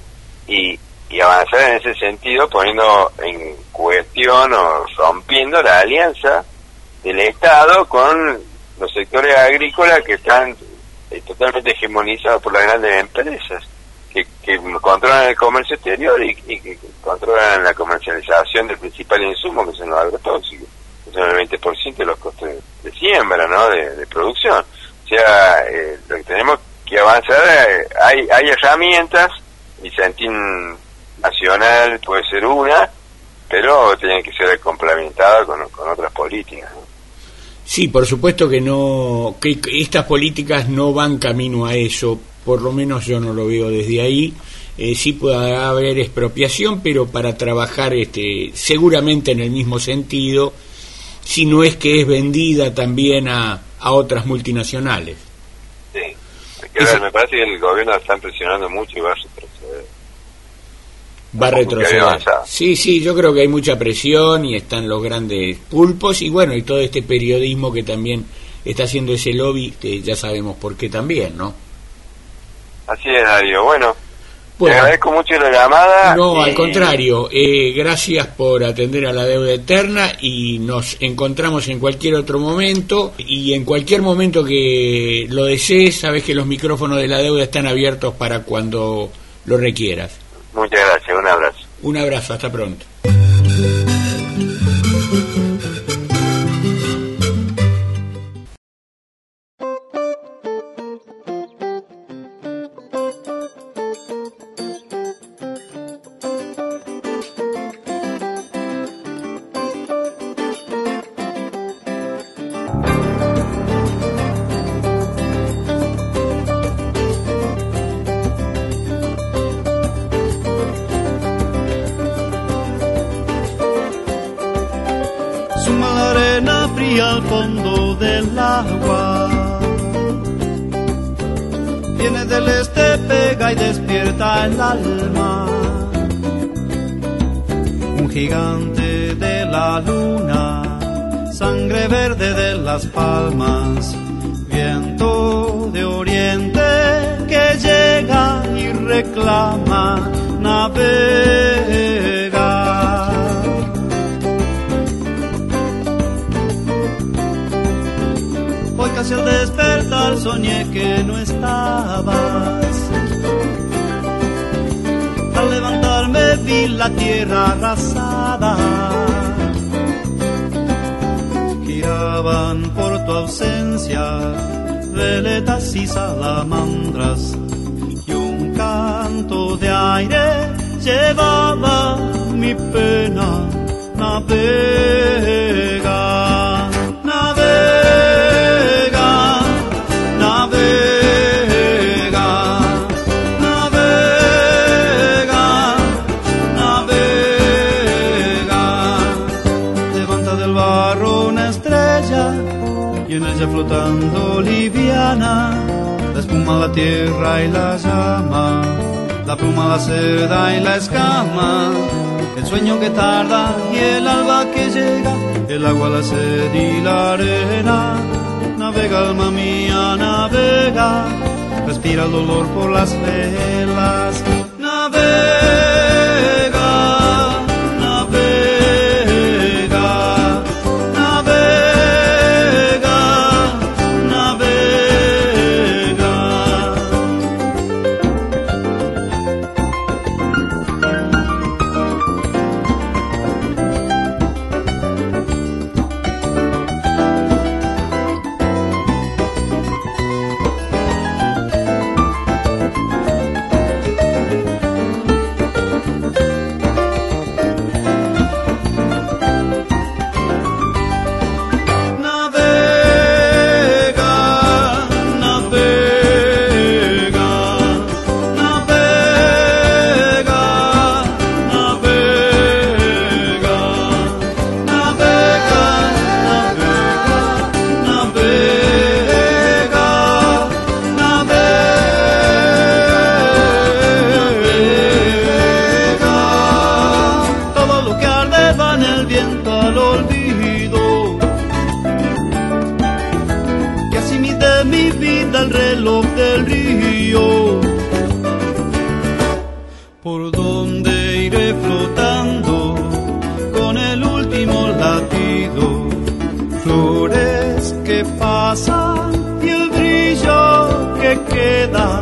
S10: y, y avanzar en ese sentido, poniendo en cuestión o rompiendo la alianza del Estado con los sectores agrícolas que están eh, totalmente hegemonizados por las grandes empresas que, que controlan el comercio exterior y, y que controlan la comercialización del principal insumo, que son los agrotóxicos, que son el veinte por ciento de los costos de, de siembra, ¿no?, de, de producción. O sea, eh, lo que tenemos que avanzar, eh, hay, hay herramientas, Vicentín Nacional puede ser una, pero tienen que ser complementadas con, con otras políticas, ¿no?
S6: Sí, por supuesto que no, que estas políticas no van camino a eso, por lo menos yo no lo veo desde ahí. Eh, sí puede haber expropiación, pero para trabajar este, seguramente en el mismo sentido, si no es que es vendida también a, a otras multinacionales.
S10: que
S6: Ese-
S10: ver, me parece que el gobierno está presionando mucho y va a retroceder.
S6: Va a
S10: Tampoco
S6: retroceder.
S10: quería avanzar.
S6: Sí, sí, yo creo que hay mucha presión y están los grandes pulpos y bueno, y todo este periodismo que también está haciendo ese lobby, que ya sabemos por qué también, ¿no?
S10: Así es, Darío. Bueno,
S6: Bueno.
S10: te agradezco mucho la llamada.
S6: No,
S10: y-
S6: al contrario, eh, gracias por atender a la deuda eterna y nos encontramos en cualquier otro momento y en cualquier momento que lo desees, sabes que los micrófonos de la deuda están abiertos para cuando lo requieras.
S10: Muchas gracias, un abrazo.
S6: Un abrazo, hasta pronto.
S9: Suma la arena fría al fondo del agua. Viene del este, pega y despierta el alma. Un gigante de la luna, sangre verde de las palmas, viento de oriente que llega y reclama, navega. Hoy casi al despertar soñé que no estabas. Al levantarme vi la tierra arrasada. Giraban por tu ausencia veletas y salamandras, y un canto de aire llevaba mi pena. Navega, navega, navega, navega, navega. Levanta del barro una estrella y en ella flotando liviana, la espuma, la tierra y la llama, la pluma, la seda y la escama, el sueño que tarda y el alba que llega, el agua, la sed y la arena. Navega, alma mía, navega, respira el dolor por las velas. Navega, navega, navega, navega. Navega, navega, navega, navega, navega, navega, navega. Todo lo que arde va en el viento al olvido, que así mide mi vida el reloj del río. Por donde iré flotando con el último latido, flores que pasan y el brillo que queda.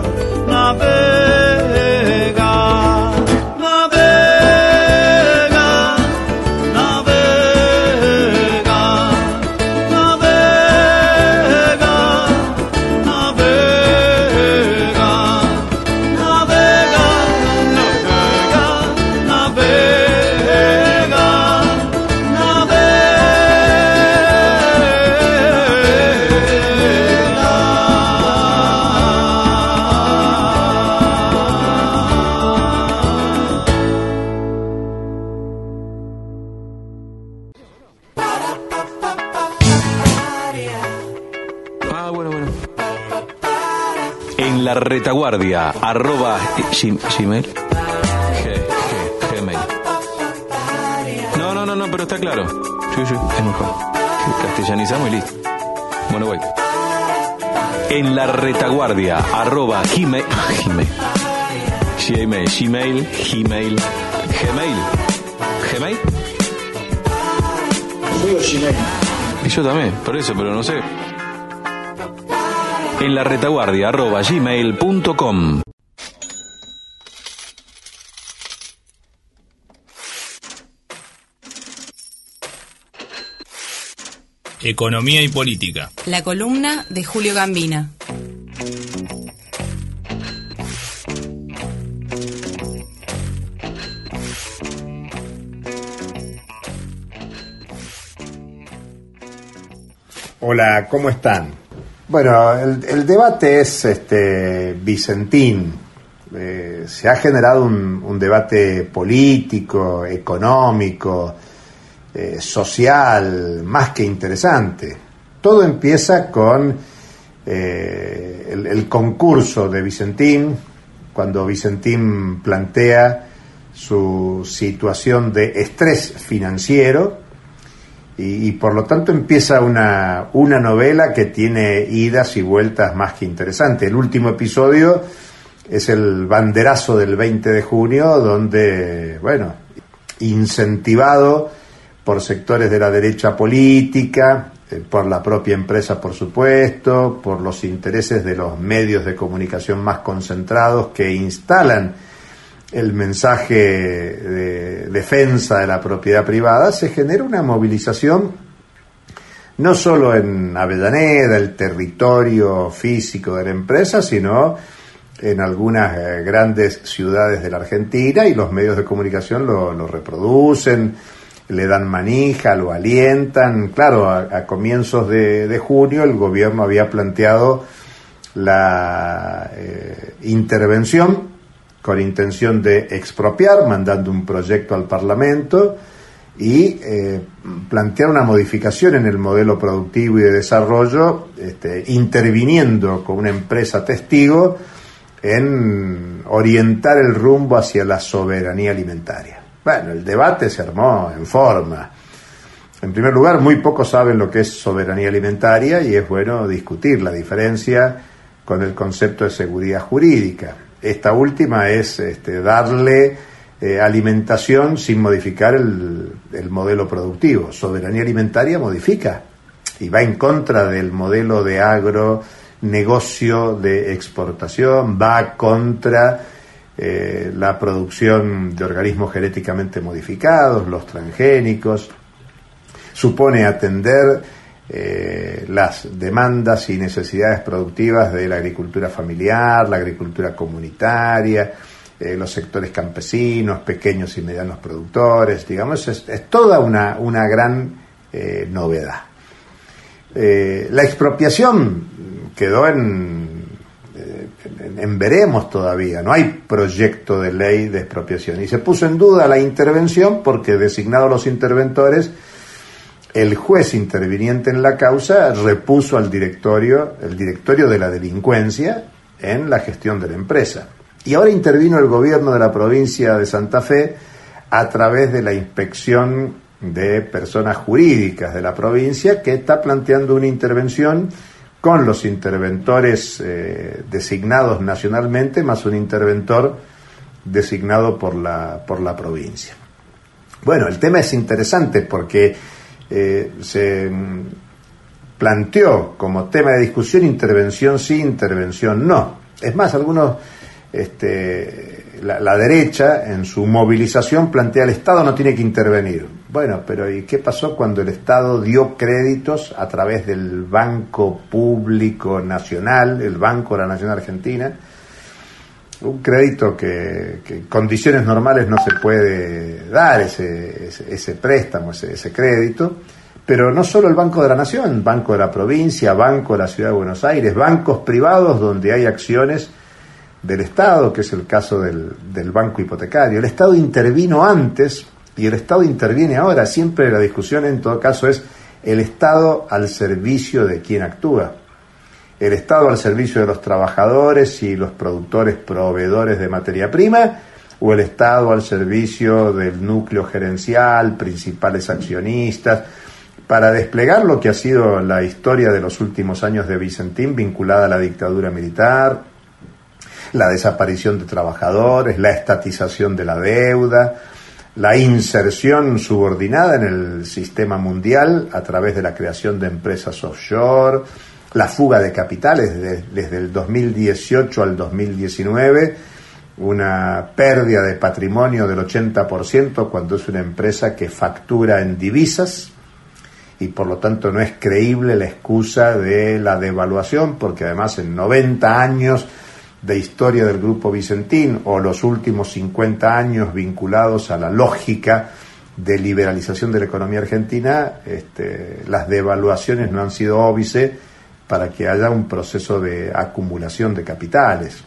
S9: Navega, navega, navega, navega, navega, navega, navega, navega, navega.
S8: la retaguardia, arroba gmail. Gmail. No, no, no, no, pero está claro. Sí, sí, es mejor. Castellanizamos y listo. Bueno, voy. En la retaguardia, arroba gmail. Gmail. Gmail, Gmail, Gmail, Gmail. ¿Gmail?
S4: Digo Gmail.
S8: Y yo también, por eso, pero no sé. En la retaguardia, arroba gmail punto com.
S11: Economía y política.
S2: La columna de Julio Gambina.
S12: Hola, ¿cómo están? Bueno, el, el debate es este Vicentín. Eh, se ha generado un, un debate político, económico, eh, social, más que interesante. Todo empieza con eh, el, el concurso de Vicentín, cuando Vicentín plantea su situación de estrés financiero. Y, y por lo tanto empieza una, una novela que tiene idas y vueltas más que interesantes. El último episodio es el banderazo del veinte de junio, donde, bueno, incentivado por sectores de la derecha política, eh, por la propia empresa, por supuesto, por los intereses de los medios de comunicación más concentrados que instalan el mensaje de defensa de la propiedad privada, se genera una movilización no solo en Avellaneda, el territorio físico de la empresa, sino en algunas eh, grandes ciudades de la Argentina, y los medios de comunicación lo, lo reproducen, le dan manija, lo alientan. Claro, a, a comienzos de, de junio el gobierno había planteado la eh, intervención con intención de expropiar, mandando un proyecto al Parlamento y eh, plantear una modificación en el modelo productivo y de desarrollo, este, interviniendo con una empresa testigo en orientar el rumbo hacia la soberanía alimentaria. Bueno, el debate se armó en forma. En primer lugar, muy pocos saben lo que es soberanía alimentaria y es bueno discutir la diferencia con el concepto de seguridad jurídica. Esta última es este, darle eh, alimentación sin modificar el, el modelo productivo. Soberanía alimentaria modifica y va en contra del modelo de agronegocio de exportación, va contra eh, la producción de organismos genéticamente modificados, los transgénicos, supone atender Eh, las demandas y necesidades productivas de la agricultura familiar, la agricultura comunitaria, eh, los sectores campesinos, pequeños y medianos productores, digamos, es, es toda una, una gran eh, novedad. Eh, la expropiación quedó en, eh, en, en veremos todavía, no hay proyecto de ley de expropiación, y se puso en duda la intervención porque, designados los interventores, el juez interviniente en la causa repuso al directorio, el directorio de la delincuencia en la gestión de la empresa. Y ahora intervino el gobierno de la provincia de Santa Fe a través de la inspección de personas jurídicas de la provincia, que está planteando una intervención con los interventores eh, designados nacionalmente, más un interventor designado por la, por la provincia. Bueno, el tema es interesante porque Eh, se planteó como tema de discusión intervención sí, intervención no. Es más, algunos, este, la, la derecha en su movilización plantea el Estado no tiene que intervenir. Bueno, pero ¿y qué pasó cuando el Estado dio créditos a través del Banco Público Nacional, el Banco de la Nación Argentina? Un crédito que, que en condiciones normales no se puede dar, ese, ese, ese préstamo, ese, ese crédito, pero no solo el Banco de la Nación, Banco de la Provincia, Banco de la Ciudad de Buenos Aires, bancos privados donde hay acciones del Estado, que es el caso del, del Banco Hipotecario. El Estado intervino antes y el Estado interviene ahora. Siempre la discusión en todo caso es el Estado al servicio de quien actúa. el Estado al servicio de los trabajadores y los productores proveedores de materia prima, o el Estado al servicio del núcleo gerencial, principales accionistas, para desplegar lo que ha sido la historia de los últimos años de Vicentín vinculada a la dictadura militar, la desaparición de trabajadores, la estatización de la deuda, la inserción subordinada en el sistema mundial a través de la creación de empresas offshore, la fuga de capitales desde, desde el dos mil dieciocho al dos mil diecinueve, una pérdida de patrimonio del ochenta por ciento cuando es una empresa que factura en divisas, y por lo tanto no es creíble la excusa de la devaluación, porque además en noventa años de historia del Grupo Vicentín, o los últimos cincuenta años vinculados a la lógica de liberalización de la economía argentina, este, las devaluaciones no han sido óbice para que haya un proceso de acumulación de capitales.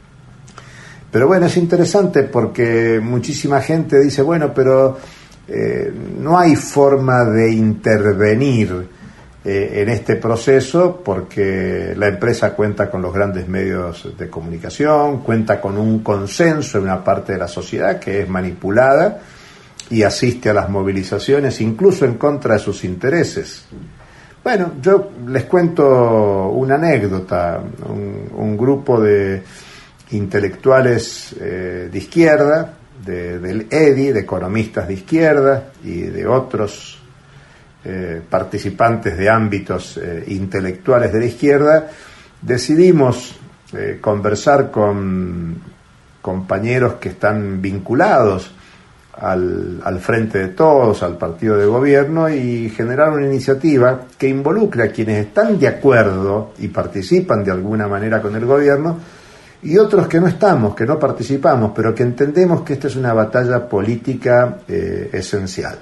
S12: Pero bueno, es interesante porque muchísima gente dice, bueno, pero eh, no hay forma de intervenir Eh, en este proceso porque la empresa cuenta con los grandes medios de comunicación, cuenta con un consenso en una parte de la sociedad que es manipulada y asiste a las movilizaciones incluso en contra de sus intereses. Bueno, yo les cuento una anécdota. Un, un grupo de intelectuales eh, de izquierda, de, del E D I, de economistas de izquierda y de otros Eh, participantes de ámbitos eh, intelectuales de la izquierda, decidimos eh, conversar con compañeros que están vinculados al, al Frente de Todos, al partido de gobierno, y generar una iniciativa que involucre a quienes están de acuerdo y participan de alguna manera con el gobierno, y otros que no estamos, que no participamos, pero que entendemos que esta es una batalla política eh, esencial.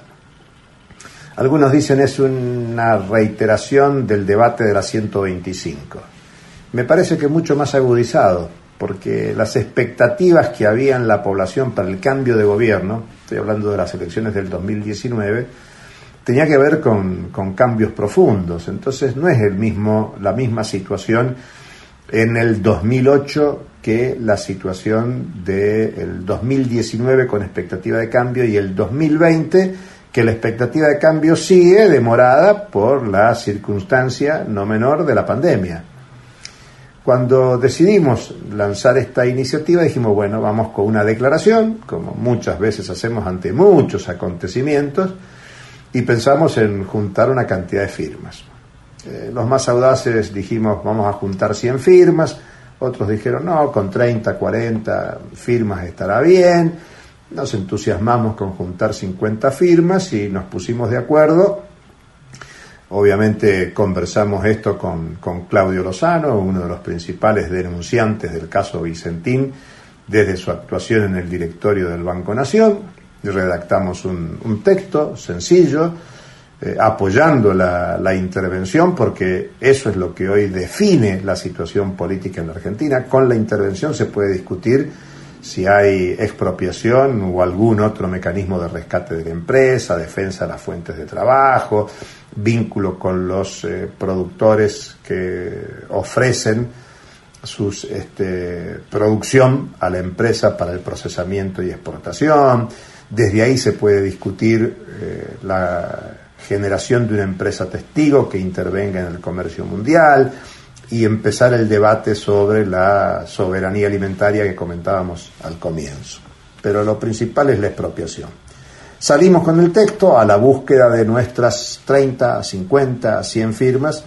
S12: Algunos dicen es una reiteración del debate de la ciento veinticinco. Me parece que mucho más agudizado, porque las expectativas que había en la población para el cambio de gobierno, estoy hablando de las elecciones del dos mil diecinueve, tenía que ver con, con cambios profundos. Entonces no es el mismo, la misma situación en el dos mil ocho que la situación del dos mil diecinueve con expectativa de cambio, y el dos mil veinte que la expectativa de cambio sigue demorada por la circunstancia no menor de la pandemia. Cuando decidimos lanzar esta iniciativa dijimos, bueno, vamos con una declaración, como muchas veces hacemos ante muchos acontecimientos, y pensamos en juntar una cantidad de firmas. Eh, los más audaces dijimos, vamos a juntar cien firmas, otros dijeron, no, con treinta, cuarenta firmas estará bien. Nos entusiasmamos con juntar cincuenta firmas y nos pusimos de acuerdo. Obviamente conversamos esto con, con Claudio Lozano, uno de los principales denunciantes del caso Vicentín, desde su actuación en el directorio del Banco Nación. Y redactamos un, un texto sencillo, eh, apoyando la, la intervención, porque eso es lo que hoy define la situación política en la Argentina. Con la intervención se puede discutir si hay expropiación o algún otro mecanismo de rescate de la empresa, defensa de las fuentes de trabajo, vínculo con los eh, productores que ofrecen su este, producción a la empresa para el procesamiento y exportación. Desde ahí se puede discutir eh, la generación de una empresa testigo que intervenga en el comercio mundial, y empezar el debate sobre la soberanía alimentaria que comentábamos al comienzo. Pero lo principal es la expropiación. Salimos con el texto a la búsqueda de nuestras treinta, cincuenta, cien firmas,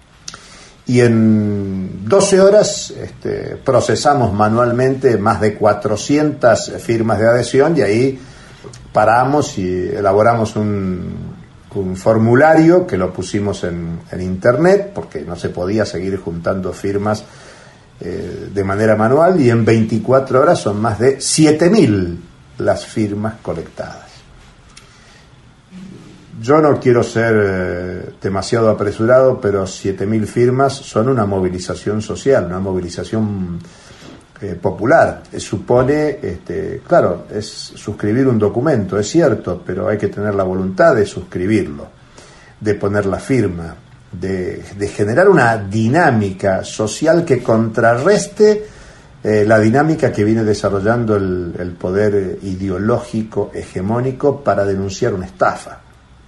S12: y en doce horas este, procesamos manualmente más de cuatrocientas firmas de adhesión, y ahí paramos y elaboramos un un formulario que lo pusimos en, en internet, porque no se podía seguir juntando firmas eh, de manera manual, y en veinticuatro horas son más de siete mil las firmas colectadas. Yo no quiero ser eh, demasiado apresurado, pero siete mil firmas son una movilización social, una movilización eh, popular. Eh, supone, este, claro, es suscribir un documento, es cierto, pero hay que tener la voluntad de suscribirlo, de poner la firma, de, de generar una dinámica social que contrarreste eh, la dinámica que viene desarrollando el, el poder ideológico hegemónico para denunciar una estafa.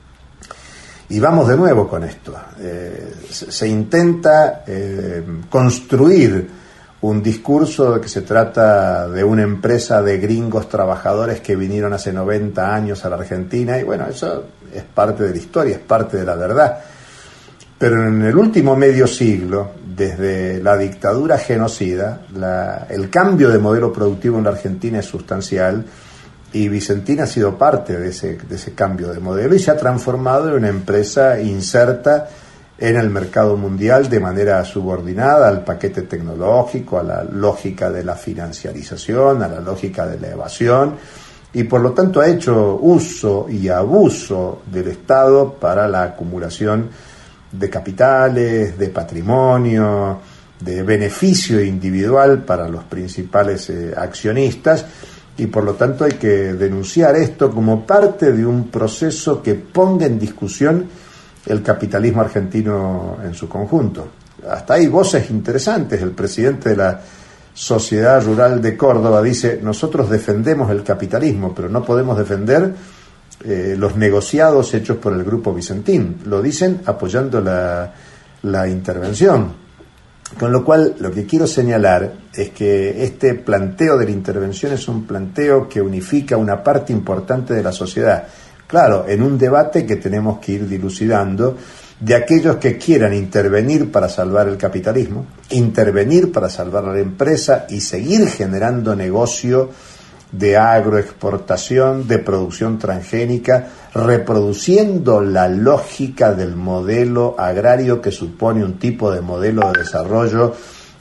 S12: Y vamos de nuevo con esto. Eh, se, se intenta eh, construir un discurso de que se trata de una empresa de gringos trabajadores que vinieron hace noventa años a la Argentina, y bueno, eso es parte de la historia, es parte de la verdad. Pero en el último medio siglo, desde la dictadura genocida, la, el cambio de modelo productivo en la Argentina es sustancial, y Vicentín ha sido parte de ese, de ese cambio de modelo y se ha transformado en una empresa inserta en el mercado mundial de manera subordinada al paquete tecnológico, a la lógica de la financiarización, a la lógica de la evasión, y por lo tanto ha hecho uso y abuso del Estado para la acumulación de capitales, de patrimonio, de beneficio individual para los principales eh, accionistas, y por lo tanto hay que denunciar esto como parte de un proceso que ponga en discusión el capitalismo argentino en su conjunto. Hasta hay voces interesantes. El presidente de la Sociedad Rural de Córdoba dice: nosotros defendemos el capitalismo, pero no podemos defender eh, los negociados hechos por el Grupo Vicentín. Lo dicen apoyando la, la intervención. Con lo cual, lo que quiero señalar es que este planteo de la intervención es un planteo que unifica una parte importante de la sociedad. Claro, en un debate que tenemos que ir dilucidando de aquellos que quieran intervenir para salvar el capitalismo, intervenir para salvar a la empresa y seguir generando negocio de agroexportación, de producción transgénica, reproduciendo la lógica del modelo agrario que supone un tipo de modelo de desarrollo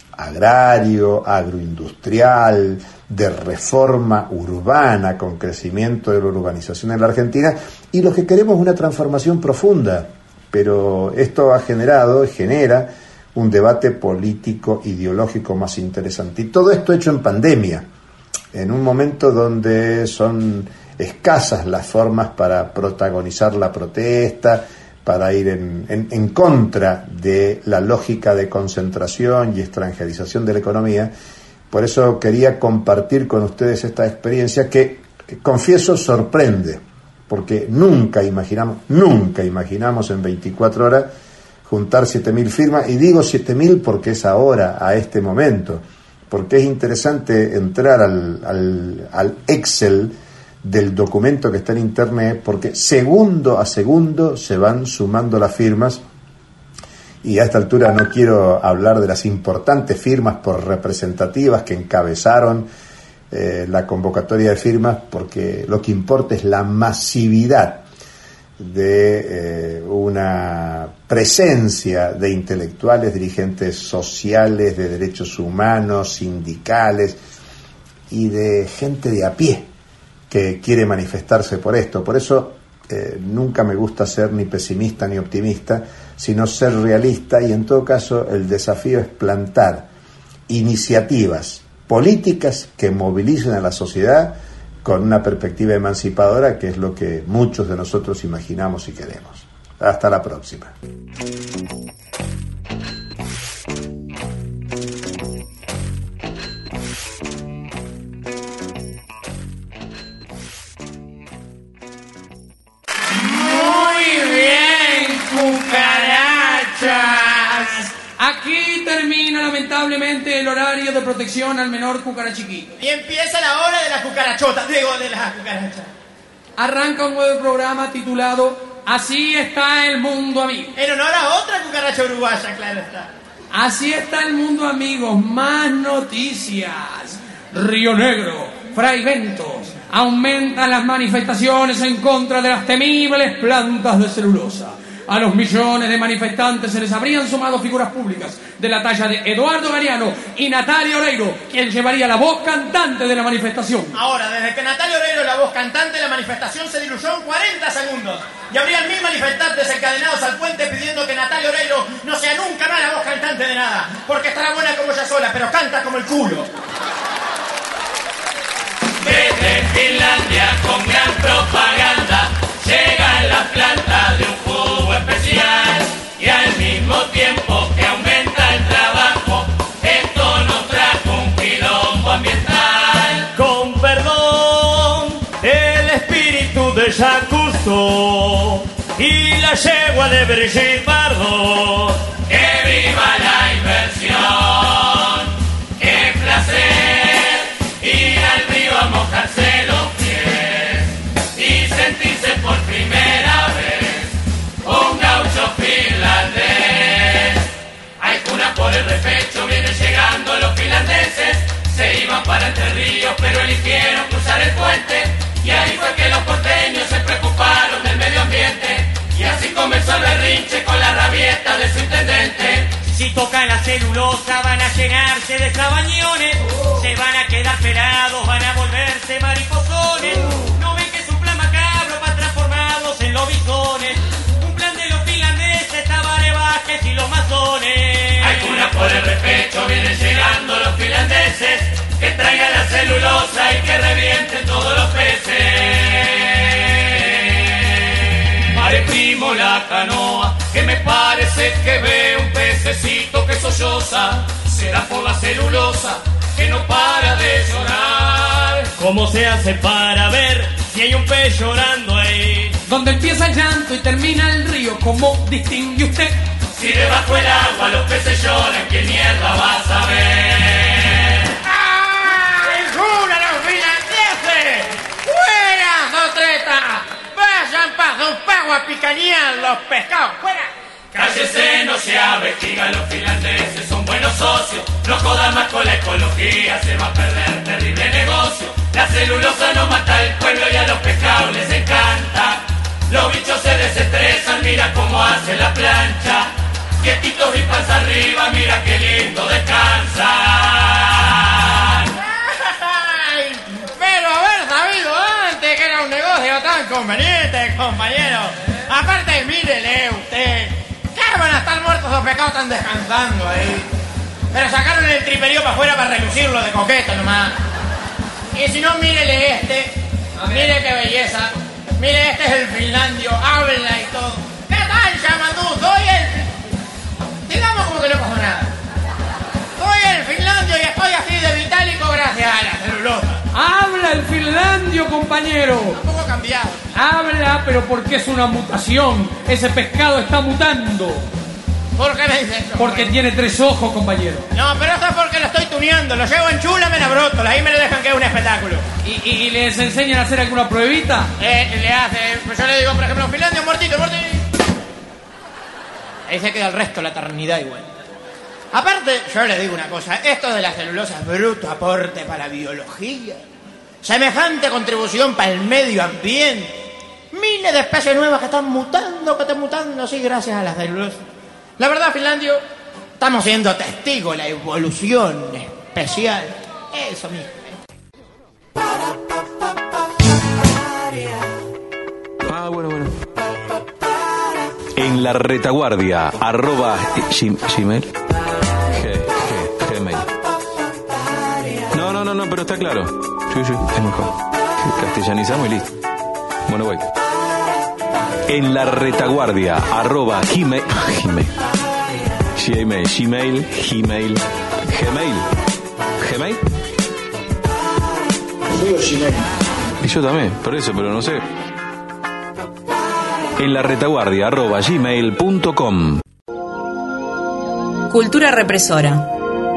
S12: agrario, agroindustrial, de reforma urbana con crecimiento de la urbanización en la Argentina, y lo que queremos es una transformación profunda, pero esto ha generado y genera un debate político, ideológico más interesante, y todo esto hecho en pandemia, en un momento donde son escasas las formas para protagonizar la protesta, para ir en, en, en contra de la lógica de concentración y extranjerización de la economía. Por eso quería compartir con ustedes esta experiencia que, que confieso, sorprende, porque nunca imaginamos, nunca imaginamos en veinticuatro horas juntar siete mil firmas, y digo siete mil porque es ahora, a este momento, porque es interesante entrar al, al, al Excel del documento que está en internet, porque segundo a segundo se van sumando las firmas, y a esta altura no quiero hablar de las importantes firmas por representativas que encabezaron eh, la convocatoria de firmas, porque lo que importa es la masividad de eh, una presencia de intelectuales, dirigentes sociales, de derechos humanos, sindicales y de gente de a pie que quiere manifestarse por esto. Por eso eh, nunca me gusta ser ni pesimista ni optimista, sino ser realista, y en todo caso el desafío es plantar iniciativas políticas que movilicen a la sociedad con una perspectiva emancipadora, que es lo que muchos de nosotros imaginamos y queremos. Hasta la próxima.
S13: Aquí termina lamentablemente el horario de protección al menor cucarachiquito.
S14: Y empieza la hora de las cucarachotas, digo, de las cucarachas.
S13: Arranca un nuevo programa titulado Así está el mundo, amigo.
S14: En honor a otra cucaracha uruguaya, claro está.
S13: Así está el mundo, amigos. Más noticias. Río Negro, fragmentos. Aumentan las manifestaciones en contra de las temibles plantas de celulosa. A los millones de manifestantes se les habrían sumado figuras públicas de la talla de Eduardo Galeano y Natalia Oreiro, quien llevaría la voz cantante de la manifestación.
S14: Ahora, desde que Natalia Oreiro, la voz cantante de la manifestación, se diluyó en cuarenta segundos. Y habrían mil manifestantes encadenados al puente pidiendo que Natalia Oreiro no sea nunca más la voz cantante de nada, porque estará buena como ella sola, pero canta como el culo.
S15: Desde Finlandia, con gran propaganda, llegan las plantas de un jugo especial y al mismo de Jacques Cousteau y la yegua de Brigitte Bardot. ¡Que viva la inversión! ¡Qué placer ir al río a mojarse los pies y sentirse por primera vez un gaucho finlandés! Hay cuna por el repecho, vienen llegando los finlandeses. Se iban para Entre Ríos, pero eligieron cruzar el puente. Y ahí fue que los porteños se preocuparon del medio ambiente. Y así comenzó el berrinche con la rabieta de su intendente. Si tocan la celulosa van a llenarse de sabañones. Uh. Se van a quedar pelados, van a volverse mariposones. Uh. No ven que es un plan macabro para transformarlos en lobisones. Un plan de los finlandeses, tabarebajes y los masones. Hay cuna por el repecho, vienen llegando los finlandeses. Que traigan la celulosa y que revienten todos los peces. Mare primo la canoa, que me parece que veo un pececito que solloza. Será por la celulosa que no para de llorar. ¿Cómo se hace para ver si hay un pez llorando ahí?
S13: Donde empieza el llanto y termina el río, ¿cómo distingue usted?
S15: Si debajo el agua los peces lloran, ¿quién mierda va a saber?
S14: ¡Ay, jura los finlandeses! ¡Fuera, Dotreta! ¡Vayan para Don Pago a picanear los pescados! ¡Fuera!
S15: Cállese, no se avestigan, los finlandeses son buenos socios. No jodan más con la ecología, se va a perder terrible negocio. La celulosa no mata al pueblo y a los pescados les encanta. Los bichos se desestresan, mira cómo hace la plancha. Quietitos y panza arriba, mira qué lindo descansan.
S14: Ay, pero haber sabido antes que era un negocio tan conveniente, compañero. Aparte, mírele usted. ¿Qué van a estar muertos los pescados tan descansando ahí? Pero sacaron el triperío para afuera para relucirlo de coqueto nomás. Y si no, mírele este. Mire qué belleza. Mire, este es el finlandio, habla y todo. ¿Qué tal, Yamandú? Soy el... Digamos como que no pasó nada. Soy el finlandio y estoy así de vitálico gracias a la celulosa.
S13: Habla el finlandio, compañero.
S14: Un poco cambiado.
S13: Habla, pero porque es una mutación. Ese pescado está mutando.
S14: ¿Por qué me dices eso?
S13: Porque tiene tres ojos, compañero.
S14: No, pero eso es porque lo estoy tuneando. Lo llevo en chula, me la brótola. Ahí me lo dejan que es un espectáculo.
S13: ¿Y, y, y les enseñan a hacer alguna pruebita?
S14: Eh, le hace... Pues yo le digo, por ejemplo, Finlandia, muertito, muertito. Ahí se queda el resto, la eternidad igual. Aparte, yo le digo una cosa. Esto de la celulosa es bruto aporte para la biología. Semejante contribución para el medio ambiente. Miles de especies nuevas que están mutando, que están mutando, sí, gracias a la celulosa. La verdad, Finlandio, estamos siendo testigos de la evolución especial. Eso mismo.
S8: Ah, bueno, bueno. En la retaguardia, arroba gmail. G, G, Gmail. No, no, no, no, pero está claro. Sí, sí, es mejor. Castellanizamos y listo. Bueno, voy. En la retaguardia, arroba gmail. Gmail. Gmail, Gmail, Gmail, Gmail. ¿Gmail?
S4: Digo Gmail.
S8: Y yo también, por eso, pero no sé. En la retaguardia, arroba gmail punto com.
S2: Cultura represora.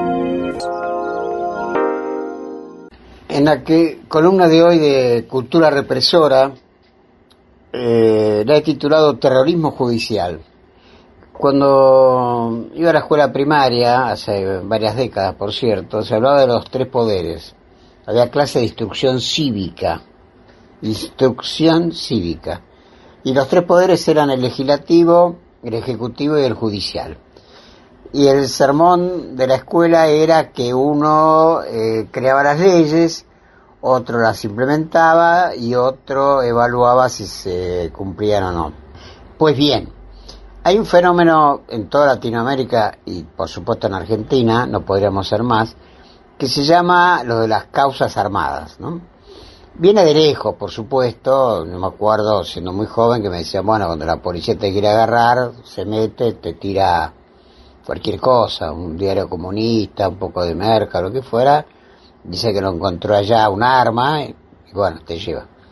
S4: En la que, columna de hoy de Cultura Represora, eh, la he titulado Terrorismo Judicial. Cuando iba a la escuela primaria, hace varias décadas por cierto, se hablaba de los tres poderes. Había clase de instrucción cívica, instrucción cívica. Y los tres poderes eran el legislativo, el ejecutivo y el judicial. Y el sermón de la escuela era que uno eh, creaba las leyes, otro las implementaba y otro evaluaba si se cumplían o no. Pues bien, hay un fenómeno en toda Latinoamérica y por supuesto en Argentina, no podríamos ser más, que se llama lo de las causas armadas, ¿no? Viene de lejos, por supuesto, no me acuerdo, siendo muy joven, que me decían, bueno, cuando la policía te quiere agarrar, se mete, te tira cualquier cosa, un diario comunista, un poco de merca, lo que fuera, dice que lo encontró allá un arma, y, y bueno, te lleva.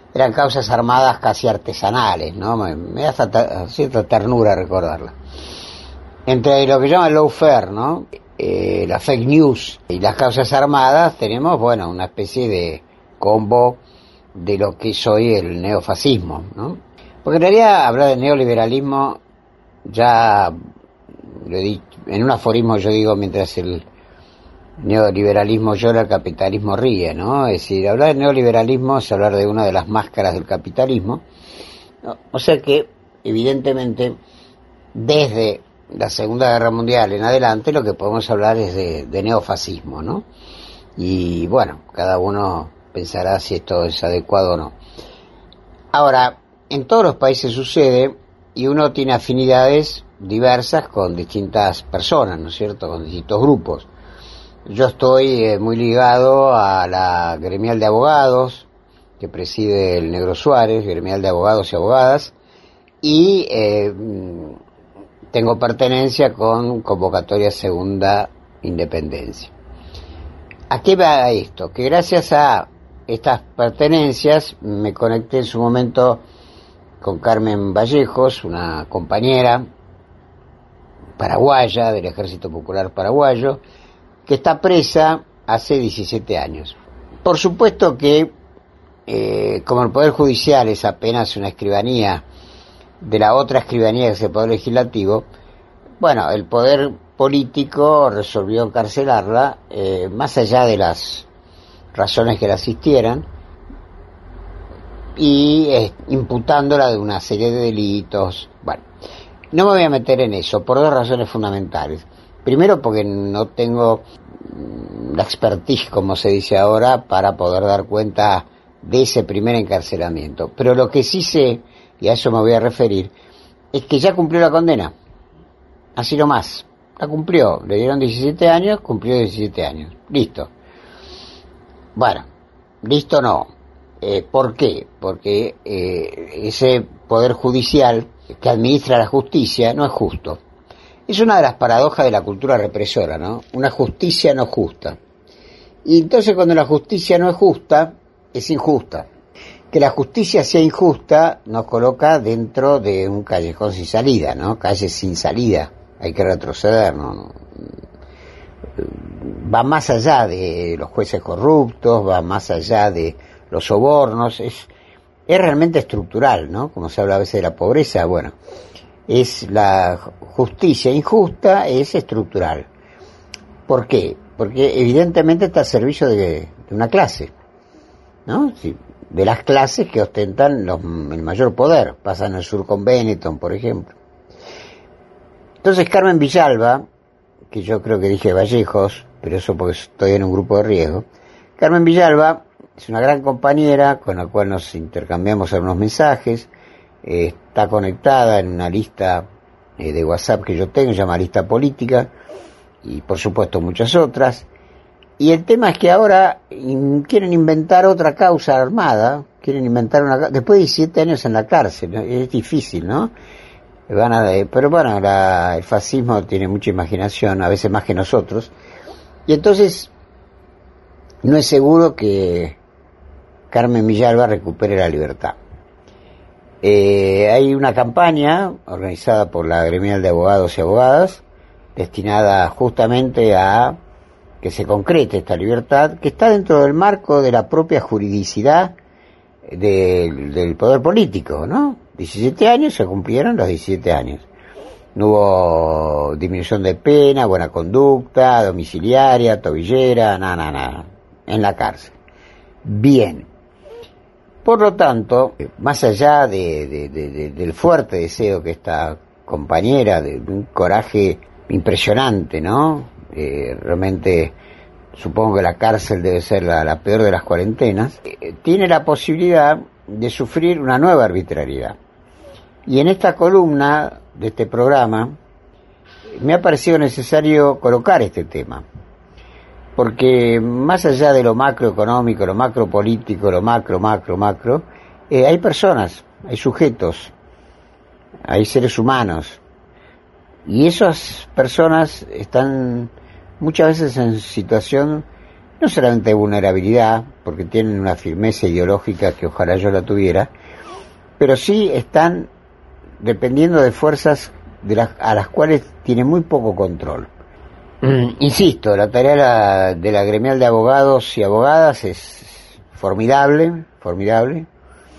S16: eran causas armadas casi artesanales, ¿no? Me, me da hasta cierta ternura recordarla. Entre lo que llaman lawfare, ¿no? Eh, la fake news y las causas armadas, tenemos, bueno, una especie de combo de lo que es hoy el neofascismo, ¿no? Porque en realidad hablar de neoliberalismo, ya lo he dicho, en un aforismo yo digo, mientras el neoliberalismo llora, el capitalismo ríe, ¿no? Es decir, hablar de neoliberalismo es hablar de una de las máscaras del capitalismo, ¿no? O sea que, evidentemente, desde la Segunda Guerra Mundial en adelante, lo que podemos hablar es de, de neofascismo, ¿no? Y bueno, cada uno pensará si esto es adecuado o no. Ahora, en todos los países sucede, y uno tiene afinidades diversas con distintas personas, ¿no es cierto?, con distintos grupos. Yo estoy eh, muy ligado a la gremial de abogados, que preside el Negro Suárez, gremial de abogados y abogadas, y eh, tengo pertenencia con Convocatoria Segunda Independencia. ¿A qué va esto? Que gracias a estas pertenencias me conecté en su momento con Carmen Vallejos, una compañera paraguaya del Ejército Popular Paraguayo, que está presa hace diecisiete años. Por supuesto que, eh, como el Poder Judicial es apenas una escribanía de la otra escribanía que es el Poder Legislativo, bueno, el Poder Político resolvió encarcelarla, eh, más allá de las razones que la asistieran, y eh, imputándola de una serie de delitos. Bueno, no me voy a meter en eso, por dos razones fundamentales. Primero, porque no tengo la expertise, como se dice ahora, para poder dar cuenta de ese primer encarcelamiento. Pero lo que sí sé, y a eso me voy a referir, es que ya cumplió la condena. Así nomás. La cumplió. Le dieron diecisiete años, cumplió diecisiete años. Listo. Bueno, listo no. Eh, ¿Por qué? Porque eh, ese poder judicial que administra la justicia no es justo. Es una de las paradojas de la cultura represora, ¿no? Una justicia no justa. Y entonces cuando la justicia no es justa, es injusta. Que la justicia sea injusta nos coloca dentro de un callejón sin salida, ¿no? Calle sin salida. Hay que retroceder, ¿no? no. Va más allá de los jueces corruptos, va más allá de los sobornos, es, es realmente estructural, ¿no? Como se habla a veces de la pobreza, bueno, es la justicia injusta, es estructural. ¿Por qué? Porque evidentemente está al servicio de, de una clase, ¿no? Sí, de las clases que ostentan los, el mayor poder, pasa en el sur con Benetton, por ejemplo. Entonces Carmen Villalba, que yo creo que dije Vallejos, pero eso porque estoy en un grupo de riesgo, Carmen Villalba es una gran compañera con la cual nos intercambiamos algunos mensajes, eh, está conectada en una lista eh, de WhatsApp que yo tengo, se llama Lista Política, y por supuesto muchas otras, y el tema es que ahora in, quieren inventar otra causa armada, quieren inventar una, después de diecisiete años en la cárcel, ¿no? Es difícil, ¿no? Van a, pero bueno, la, el fascismo tiene mucha imaginación, a veces más que nosotros, y entonces no es seguro que Carmen Villalba recupere la libertad. Eh, hay una campaña organizada por la gremial de abogados y abogadas destinada justamente a que se concrete esta libertad, que está dentro del marco de la propia juridicidad de, del poder político, ¿no? diecisiete años, se cumplieron los diecisiete años. No hubo disminución de pena, buena conducta, domiciliaria, tobillera, nada, nada, nada, en la cárcel. Bien. Por lo tanto, más allá de, de, de, de, del fuerte deseo que esta compañera, de, de un coraje impresionante, ¿no? Eh, realmente supongo que la cárcel debe ser la, la peor de las cuarentenas, eh, tiene la posibilidad de sufrir una nueva arbitrariedad. Y en esta columna de este programa me ha parecido necesario colocar este tema, porque más allá de lo macroeconómico, lo macropolítico, lo macro, macro, macro, eh, hay personas, hay sujetos, hay seres humanos, y esas personas están muchas veces en situación no solamente de vulnerabilidad, porque tienen una firmeza ideológica que ojalá yo la tuviera, pero sí están dependiendo de fuerzas de las, a las cuales tienen muy poco control. Mm, insisto, la tarea de la, de la gremial de abogados y abogadas es formidable, formidable,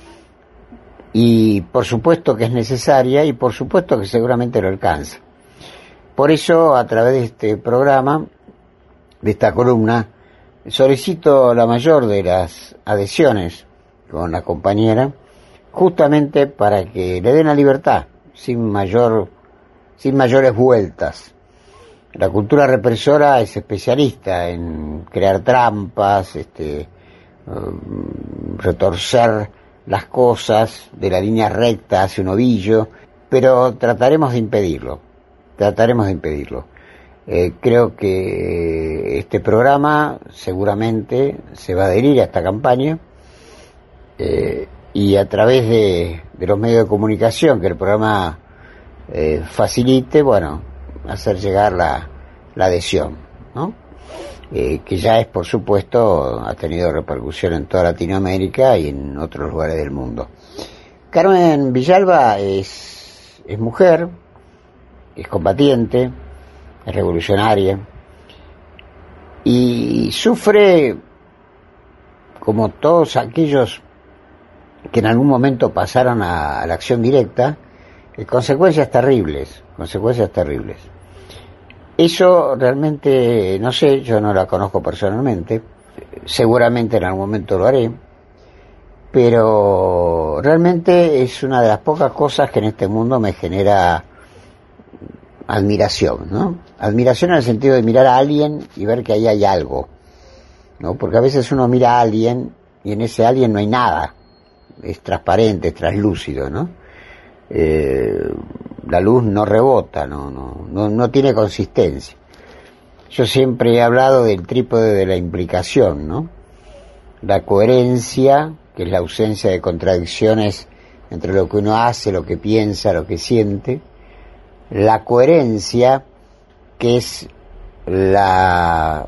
S16: y por supuesto que es necesaria y por supuesto que seguramente lo alcanza. Por eso, a través de este programa, de esta columna, solicito la mayor de las adhesiones con la compañera, justamente para que le den la libertad, sin mayor, sin mayores vueltas. La cultura represora es especialista en crear trampas, este, um, retorcer las cosas de la línea recta hacia un ovillo, pero trataremos de impedirlo, trataremos de impedirlo. Eh, creo que este programa seguramente se va a adherir a esta campaña, eh, y a través de, de los medios de comunicación que el programa eh, facilite, bueno, hacer llegar la, la adhesión, ¿no? Eh, que ya es, por supuesto, ha tenido repercusión en toda Latinoamérica y en otros lugares del mundo. Carmen Villalba es, es mujer, es combatiente, es revolucionaria y sufre, como todos aquellos que en algún momento pasaron a, a la acción directa, eh, consecuencias terribles, consecuencias terribles. Eso realmente, no sé, yo no la conozco personalmente, seguramente en algún momento lo haré, pero realmente es una de las pocas cosas que en este mundo me genera admiración, ¿no? Admiración en el sentido de mirar a alguien y ver que ahí hay algo, ¿no? Porque a veces uno mira a alguien y en ese alguien no hay nada, es transparente, es translúcido, ¿no? Eh, la luz no rebota, no, no, no, no tiene consistencia. Yo siempre he hablado del trípode de la implicación, ¿no? La coherencia, que es la ausencia de contradicciones entre lo que uno hace, lo que piensa, lo que siente. La coherencia, que es la,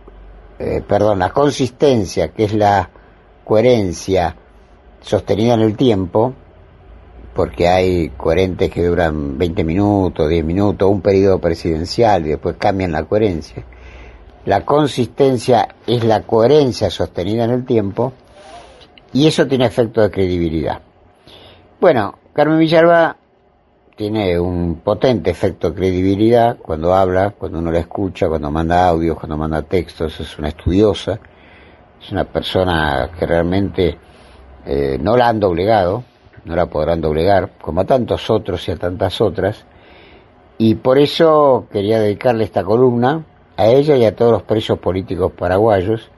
S16: eh, perdón, la consistencia, que es la coherencia sostenida en el tiempo, porque hay coherentes que duran veinte minutos, diez minutos, un periodo presidencial y después cambian la coherencia. La consistencia es la coherencia sostenida en el tiempo y eso tiene efecto de credibilidad. Bueno, Carmen Villalba tiene un potente efecto de credibilidad cuando habla, cuando uno la escucha, cuando manda audios, cuando manda textos. Es una estudiosa, es una persona que realmente eh, no la han doblegado, no la podrán doblegar, como a tantos otros y a tantas otras, y por eso quería dedicarle esta columna a ella y a todos los presos políticos paraguayos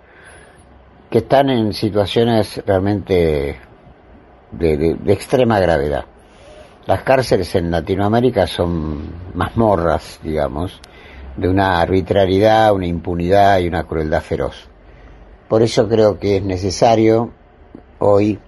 S16: que están en situaciones realmente de, de, de extrema gravedad. Las cárceles en Latinoamérica son mazmorras, digamos, de una arbitrariedad, una impunidad y una crueldad feroz. Por eso creo que es necesario hoy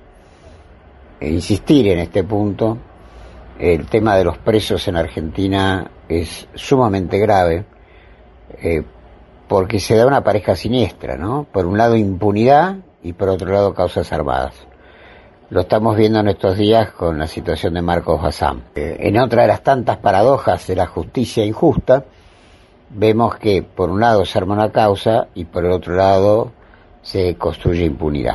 S16: insistir en este punto. El tema de los presos en Argentina es sumamente grave, eh, porque se da una pareja siniestra, ¿no? Por un lado impunidad y por otro lado causas armadas. Lo estamos viendo en estos días con la situación de Marcos Bazán. Eh, en otra de las tantas paradojas de la justicia injusta, vemos que por un lado se arma una causa y por el otro lado se construye impunidad.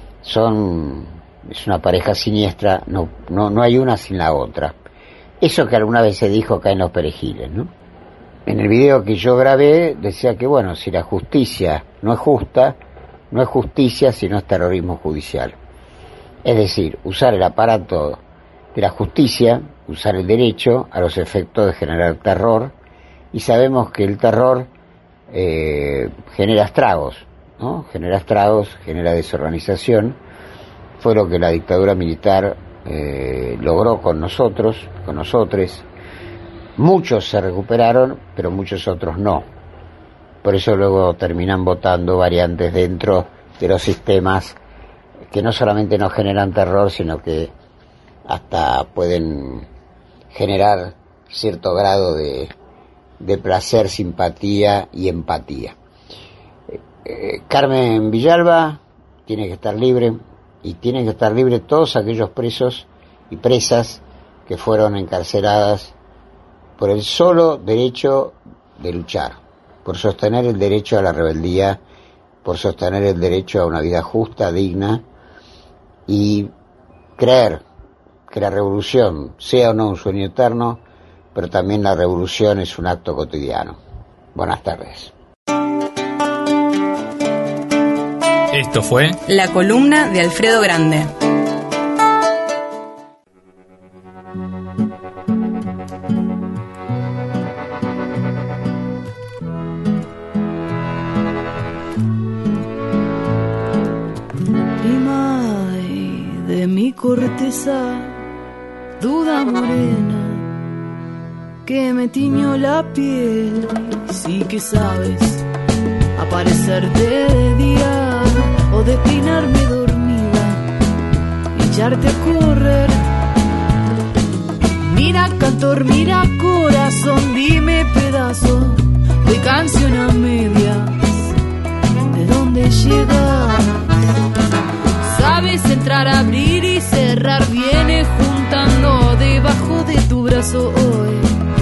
S16: Son, es una pareja siniestra, no, no, no hay una sin la otra. Eso que alguna vez se dijo acá en Los Perejiles, ¿no? En el video que yo grabé decía que, bueno, si la justicia no es justa, no es justicia sino es terrorismo judicial. Es decir, usar el aparato de la justicia, usar el derecho a los efectos de generar terror, y sabemos que el terror eh, genera estragos, ¿no? Genera estragos, genera desorganización. Fue lo que la dictadura militar eh, logró con nosotros, con nosotros. Muchos se recuperaron, pero muchos otros no. Por eso luego terminan votando variantes dentro de los sistemas que no solamente nos generan terror, sino que hasta pueden generar cierto grado de, de placer, simpatía y empatía. eh, Carmen Villalba tiene que estar libre, y tienen que estar libres todos aquellos presos y presas que fueron encarceladas por el solo derecho de luchar, por sostener el derecho a la rebeldía, por sostener el derecho a una vida justa, digna, y creer que la revolución sea o no un sueño eterno, pero también la revolución es un acto cotidiano. Buenas tardes.
S11: Esto fue
S2: La columna de Alfredo Grande.
S17: Prima de mi corteza, duda morena que me tiñó la piel. Sí que sabes aparecerte de día o declinarme dormida y echarte a correr. Mira cantor, mira corazón, dime pedazo de canción a medias, ¿de dónde llegas? Sabes entrar, abrir y cerrar, viene juntando debajo de tu brazo hoy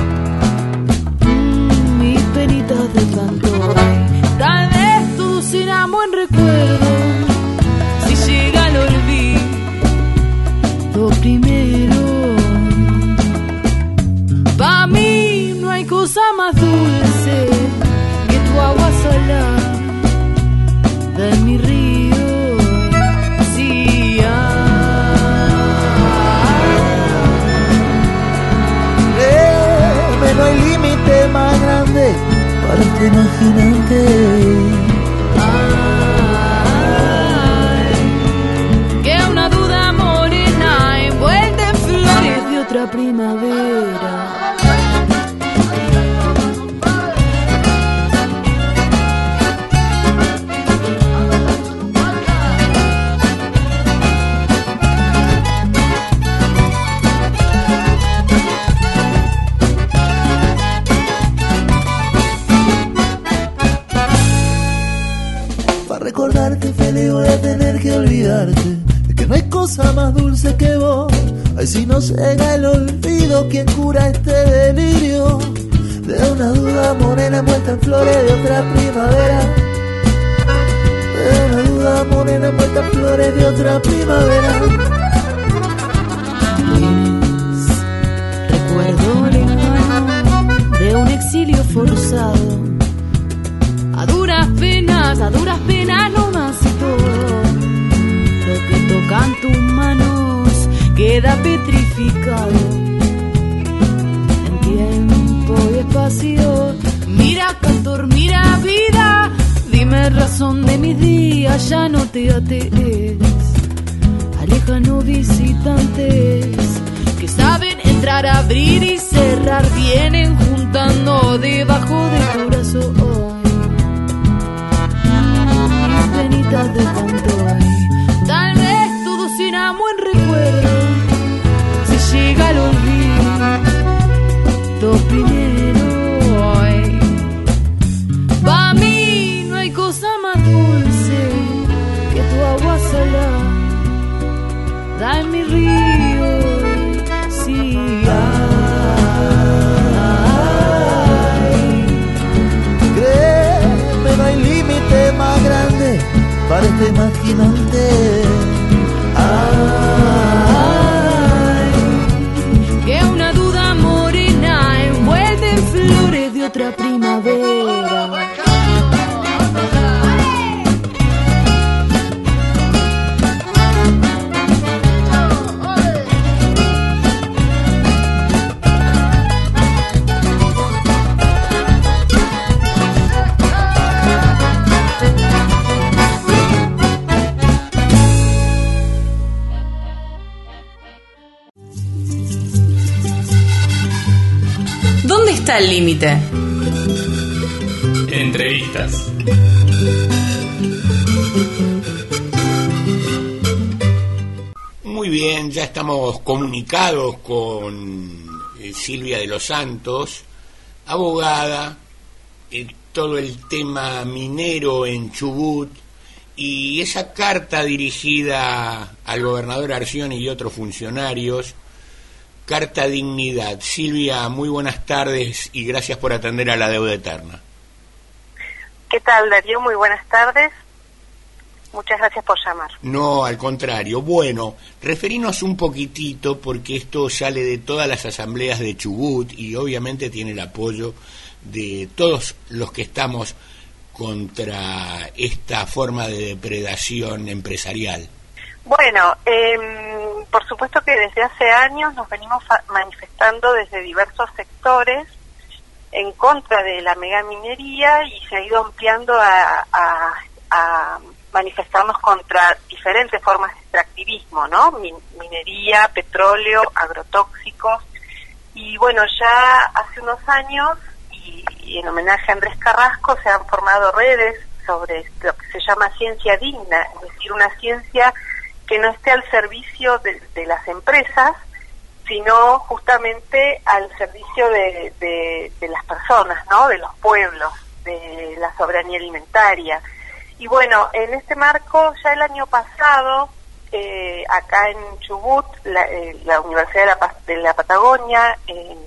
S17: mm, mis penitas de cantor. Tal vez todo será buen recuerdo si llega el olvido primero. Pa' mí no hay cosa más dulce que tu agua salada de mi río. Sí,
S18: créeme, no hay límite más grande para este imaginante.
S17: Otra primavera.
S18: Para recordarte feliz voy a tener que olvidarte, de que no hay cosa más dulce que vos. Ay, si no llega el olvido, ¿quién cura este delirio? De una duda morena envuelta en flores de otra primavera. De una duda morena envuelta en flores de otra primavera.
S17: Tienes recuerdo lejano de un exilio forzado, a duras penas, a duras penas nomás y todo lo que tocan tus manos queda petrificado en tiempo y espacio. Mira cantor, mira vida, dime razón de mis días, ya no te atees a lejanos visitantes que saben entrar, abrir y cerrar, vienen juntando debajo de tu brazo hoy mis penitas de cantor. Tal vez todo será buen recuerdo si llega el olvido primero hoy. Pa' mí no hay cosa más dulce que tu agua salada da en mi río. Sí,
S18: ay, créeme, no hay límite más grande para este imaginante.
S17: Que una duda morena envuelve en flores de otra primavera.
S2: ¿Dónde está el límite?
S11: Entrevistas.
S6: Muy bien, ya estamos comunicados con eh, Silvia de los Santos, abogada, eh, todo el tema minero en Chubut, y esa carta dirigida al gobernador Arcioni y otros funcionarios, Carta Dignidad. Silvia, muy buenas tardes y gracias por atender a La Deuda Eterna.
S19: ¿Qué tal, Darío? Muy buenas tardes. Muchas gracias por llamar.
S6: No, al contrario. Bueno, referinos un poquitito, porque esto sale de todas las asambleas de Chubut y obviamente tiene el apoyo de todos los que estamos contra esta forma de depredación empresarial.
S19: Bueno, eh, por supuesto que desde hace años nos venimos manifestando desde diversos sectores en contra de la megaminería y se ha ido ampliando a, a, a manifestarnos contra diferentes formas de extractivismo, ¿no? Min- minería, petróleo, agrotóxicos. Y bueno, ya hace unos años, y, y en homenaje a Andrés Carrasco, se han formado redes sobre lo que se llama ciencia digna, es decir, una ciencia que no esté al servicio de, de las empresas, sino justamente al servicio de, de, de las personas, ¿no? De los pueblos, de la soberanía alimentaria. Y bueno, en este marco, ya el año pasado, eh, acá en Chubut, la, eh, la Universidad de la, de la Patagonia, eh,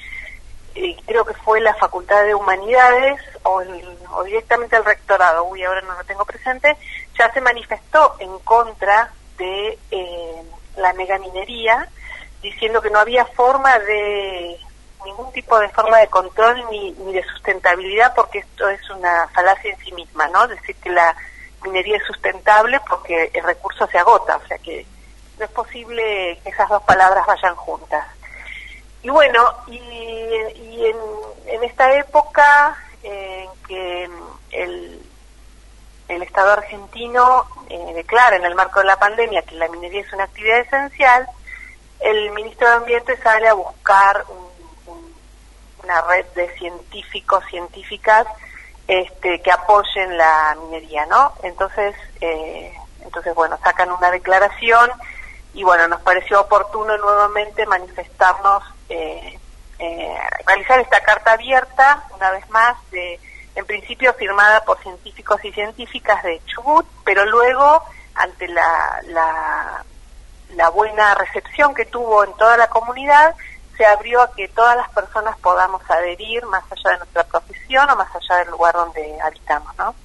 S19: eh, creo que fue la Facultad de Humanidades, o, el, o directamente el rectorado, uy, ahora no lo tengo presente, ya se manifestó en contra de eh, la megaminería, diciendo que no había forma de, ningún tipo de forma de control ni, ni de sustentabilidad, porque esto es una falacia en sí misma, ¿no? Decir que la minería es sustentable porque el recurso se agota, o sea que no es posible que esas dos palabras vayan juntas. Y bueno, y, y en, en esta época en que el, el Estado argentino eh, declara en el marco de la pandemia que la minería es una actividad esencial, el ministro de Ambiente sale a buscar un, un, una red de científicos, científicas este, que apoyen la minería, ¿no? Entonces, eh, entonces bueno, sacan una declaración y bueno, nos pareció oportuno nuevamente manifestarnos, eh, eh, realizar esta carta abierta, una vez más, de, en principio firmada por científicos y científicas de Chubut, pero luego, ante la, la la buena recepción que tuvo en toda la comunidad, se abrió a que todas las personas podamos adherir más allá de nuestra profesión o más allá del lugar donde habitamos, ¿no?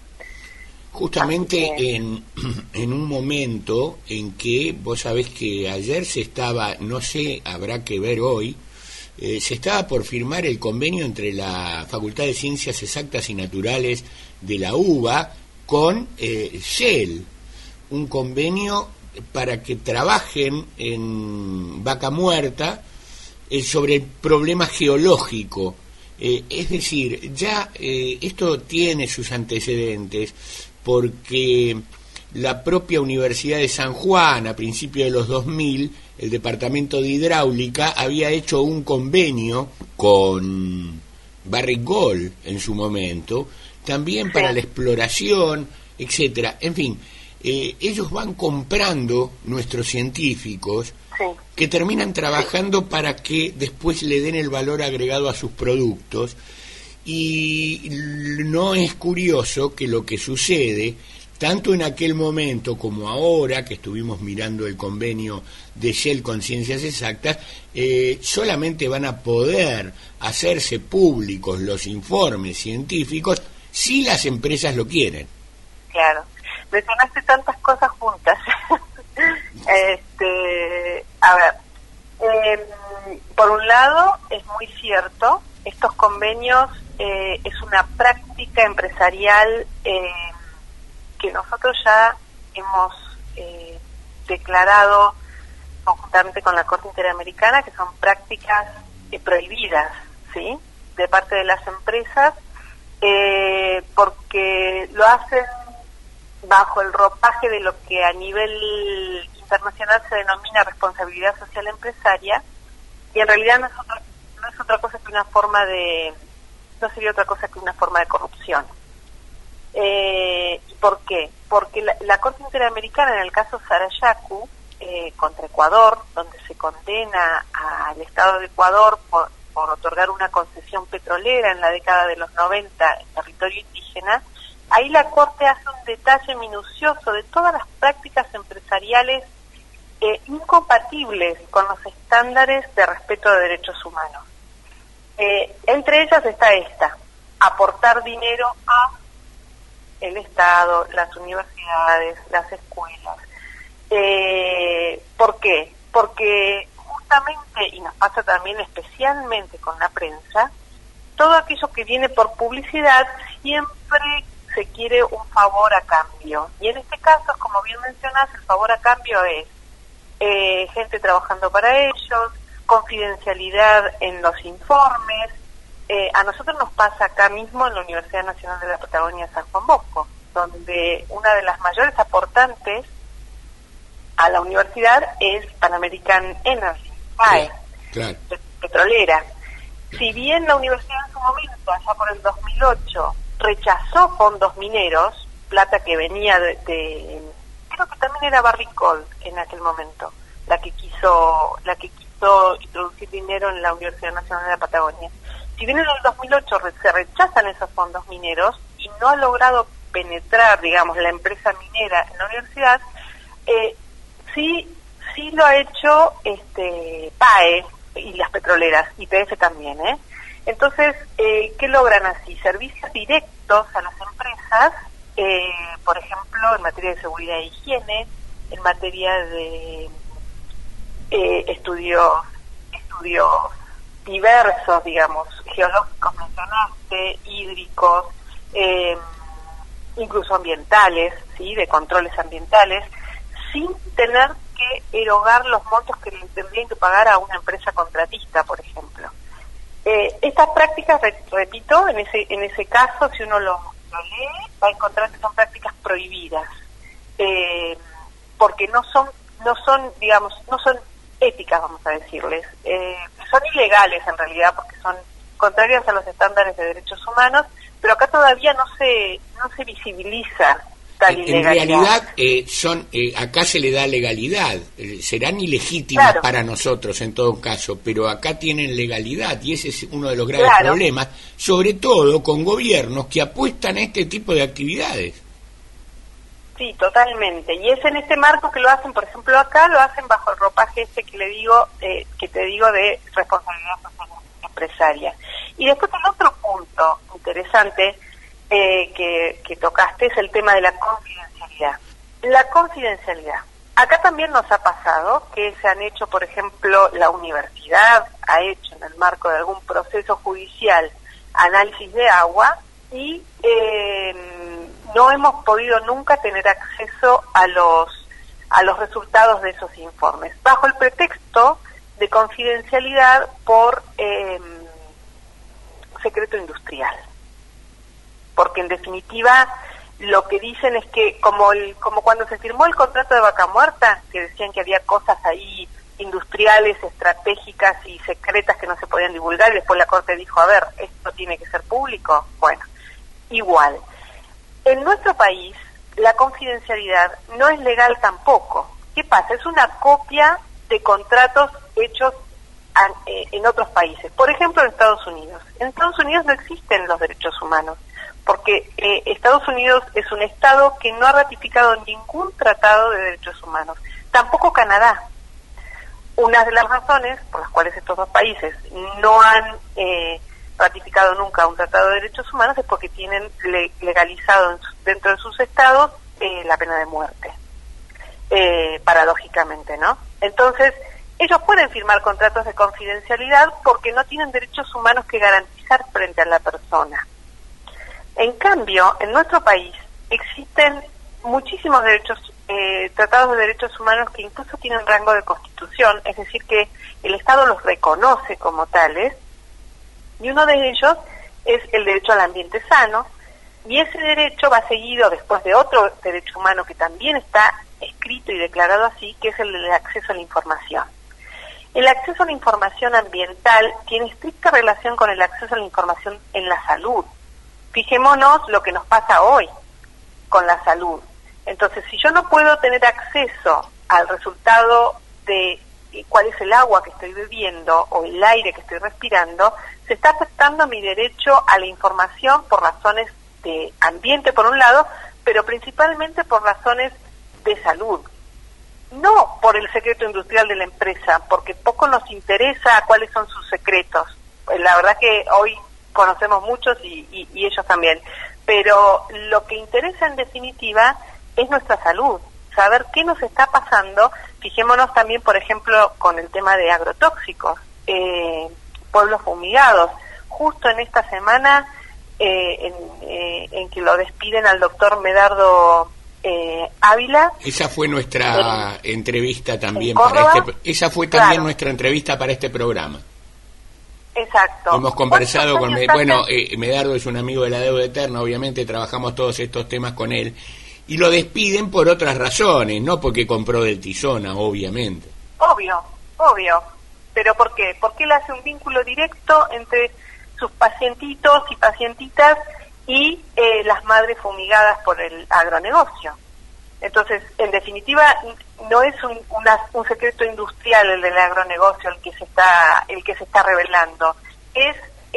S6: Justamente que... en, en un momento en que vos sabés que ayer se estaba, no sé, habrá que ver hoy, eh, se estaba por firmar el convenio entre la Facultad de Ciencias Exactas y Naturales de la UBA con eh, Shell, un convenio para que trabajen en Vaca Muerta eh, sobre el problema geológico. Eh, es decir, ya eh, esto tiene sus antecedentes porque la propia Universidad de San Juan, a principios de los dos mil, el Departamento de Hidráulica había hecho un convenio con Barrick Gold en su momento, también para la exploración, etcétera. En fin, Eh, ellos van comprando nuestros científicos sí. que terminan trabajando sí. para que después le den el valor agregado a sus productos, y no es curioso que lo que sucede tanto en aquel momento como ahora que estuvimos mirando el convenio de Shell con Ciencias Exactas, eh, solamente van a poder hacerse públicos los informes científicos si las empresas lo quieren.
S19: Claro. Mencionaste tantas cosas juntas. este, a ver, eh, por un lado, es muy cierto, estos convenios eh, es una práctica empresarial eh, que nosotros ya hemos eh, declarado conjuntamente con la Corte Interamericana que son prácticas eh, prohibidas, ¿sí?, de parte de las empresas, eh, porque lo hacen bajo el ropaje de lo que a nivel internacional se denomina responsabilidad social empresaria, y en realidad no es otra, no es otra cosa que una forma de, no sería otra cosa que una forma de corrupción. Eh, ¿Por qué? Porque la, la Corte Interamericana, en el caso Sarayaku, eh, contra Ecuador, donde se condena al Estado de Ecuador por, por otorgar una concesión petrolera en la década de los noventa en territorio indígena, ahí la Corte hace un detalle minucioso de todas las prácticas empresariales eh, incompatibles con los estándares de respeto de derechos humanos. Eh, entre ellas está esta: aportar dinero a el Estado, las universidades, las escuelas. Eh, ¿Por qué? Porque justamente, y nos pasa también especialmente con la prensa, todo aquello que viene por publicidad siempre se quiere un favor a cambio. Y en este caso, como bien mencionás, el favor a cambio es eh, gente trabajando para ellos, confidencialidad en los informes. Eh, a nosotros nos pasa acá mismo en la Universidad Nacional de la Patagonia San Juan Bosco, donde una de las mayores aportantes a la universidad es Pan American Energy, P A E,
S6: claro.
S19: petrolera. Si bien la universidad en su momento, allá por el dos mil ocho, rechazó fondos mineros, plata que venía de, de creo que también era Barrick Gold en aquel momento, la que quiso, la que quiso introducir dinero en la Universidad Nacional de la Patagonia. Si bien en el dos mil ocho se rechazan esos fondos mineros y no ha logrado penetrar, digamos, la empresa minera en la universidad, eh, sí, sí lo ha hecho este P A E y las petroleras, y P F también, ¿eh? Entonces, eh, ¿qué logran así? Servicios directos a las empresas, eh, por ejemplo, en materia de seguridad e higiene, en materia de eh, estudios, estudios diversos, digamos, geológicos mencionaste, hídricos, eh, incluso ambientales, ¿sí?, de controles ambientales, sin tener que erogar los montos que le tendrían que pagar a una empresa contratista, por ejemplo. Eh, estas prácticas, re, repito, en ese en ese caso, si uno lo, lo lee, va a encontrar que son prácticas prohibidas, eh, porque no son, no son, digamos, no son éticas, vamos a decirles, eh, son ilegales en realidad, porque son contrarias a los estándares de derechos humanos, pero acá todavía no se no se visibiliza tal
S6: en,
S19: ilegalidad.
S6: En realidad, eh, son eh, acá se le da legalidad, eh, serán ilegítimas
S19: claro.
S6: para nosotros en todo caso, pero acá tienen legalidad y ese es uno de los graves
S19: claro.
S6: problemas, sobre todo con gobiernos que apuestan a este tipo de actividades.
S19: Sí, totalmente. Y es en este marco que lo hacen, por ejemplo, acá lo hacen bajo el ropaje este que le digo, eh, que te digo de responsabilidad social empresaria. Y después el otro punto interesante eh, que, que tocaste es el tema de la confidencialidad. La confidencialidad. Acá también nos ha pasado que se han hecho, por ejemplo, la universidad ha hecho en el marco de algún proceso judicial análisis de agua y eh, no hemos podido nunca tener acceso a los a los resultados de esos informes, bajo el pretexto de confidencialidad por eh, secreto industrial. Porque en definitiva lo que dicen es que como el, como cuando se firmó el contrato de Vaca Muerta, que decían que había cosas ahí industriales, estratégicas y secretas que no se podían divulgar, y después la Corte dijo, a ver, esto tiene que ser público. Bueno, igual. En nuestro país, la confidencialidad no es legal tampoco. ¿Qué pasa? Es una copia de contratos hechos a, eh, en otros países. Por ejemplo, en Estados Unidos. En Estados Unidos no existen los derechos humanos, porque eh, Estados Unidos es un Estado que no ha ratificado ningún tratado de derechos humanos. Tampoco Canadá. Una de las razones por las cuales estos dos países no han eh, ratificado nunca un tratado de derechos humanos es porque tienen le legalizado en su, dentro de sus estados eh, la pena de muerte, eh, paradójicamente, ¿no? Entonces, ellos pueden firmar contratos de confidencialidad porque no tienen derechos humanos que garantizar frente a la persona. En cambio, en nuestro país existen muchísimos derechos Eh, tratados de derechos humanos que incluso tienen rango de constitución, es decir, que el Estado los reconoce como tales, y uno de ellos es el derecho al ambiente sano, y ese derecho va seguido después de otro derecho humano que también está escrito y declarado así, que es el del acceso a la información. El acceso a la información ambiental tiene estricta relación con el acceso a la información en la salud. Fijémonos lo que nos pasa hoy con la salud. Entonces, si yo no puedo tener acceso al resultado de cuál es el agua que estoy bebiendo o el aire que estoy respirando, se está afectando mi derecho a la información por razones de ambiente por un lado, pero principalmente por razones de salud. No por el secreto industrial de la empresa, porque poco nos interesa cuáles son sus secretos. La verdad que hoy conocemos muchos y, y, y ellos también, pero lo que interesa en definitiva es nuestra salud, saber qué nos está pasando. Fijémonos también, por ejemplo, con el tema de agrotóxicos, eh, pueblos fumigados. Justo en esta semana eh, en, eh, en que lo despiden al doctor Medardo eh, Ávila.
S6: Esa fue nuestra eh, entrevista también
S19: para
S6: este. Esa fue también
S19: claro.
S6: nuestra entrevista para este programa.
S19: Exacto.
S6: Hemos conversado con...
S19: Me,
S6: bueno, eh, Medardo es un amigo de la Deuda Eterna, obviamente trabajamos todos estos temas con él. Y lo despiden por otras razones, no porque compró del Tizona, obviamente.
S19: Obvio, obvio. ¿Pero por qué? Porque él hace un vínculo directo entre sus pacientitos y pacientitas y eh, las madres fumigadas por el agronegocio. Entonces, en definitiva, no es un, una, un secreto industrial el del agronegocio el que se está, el que se está revelando. Es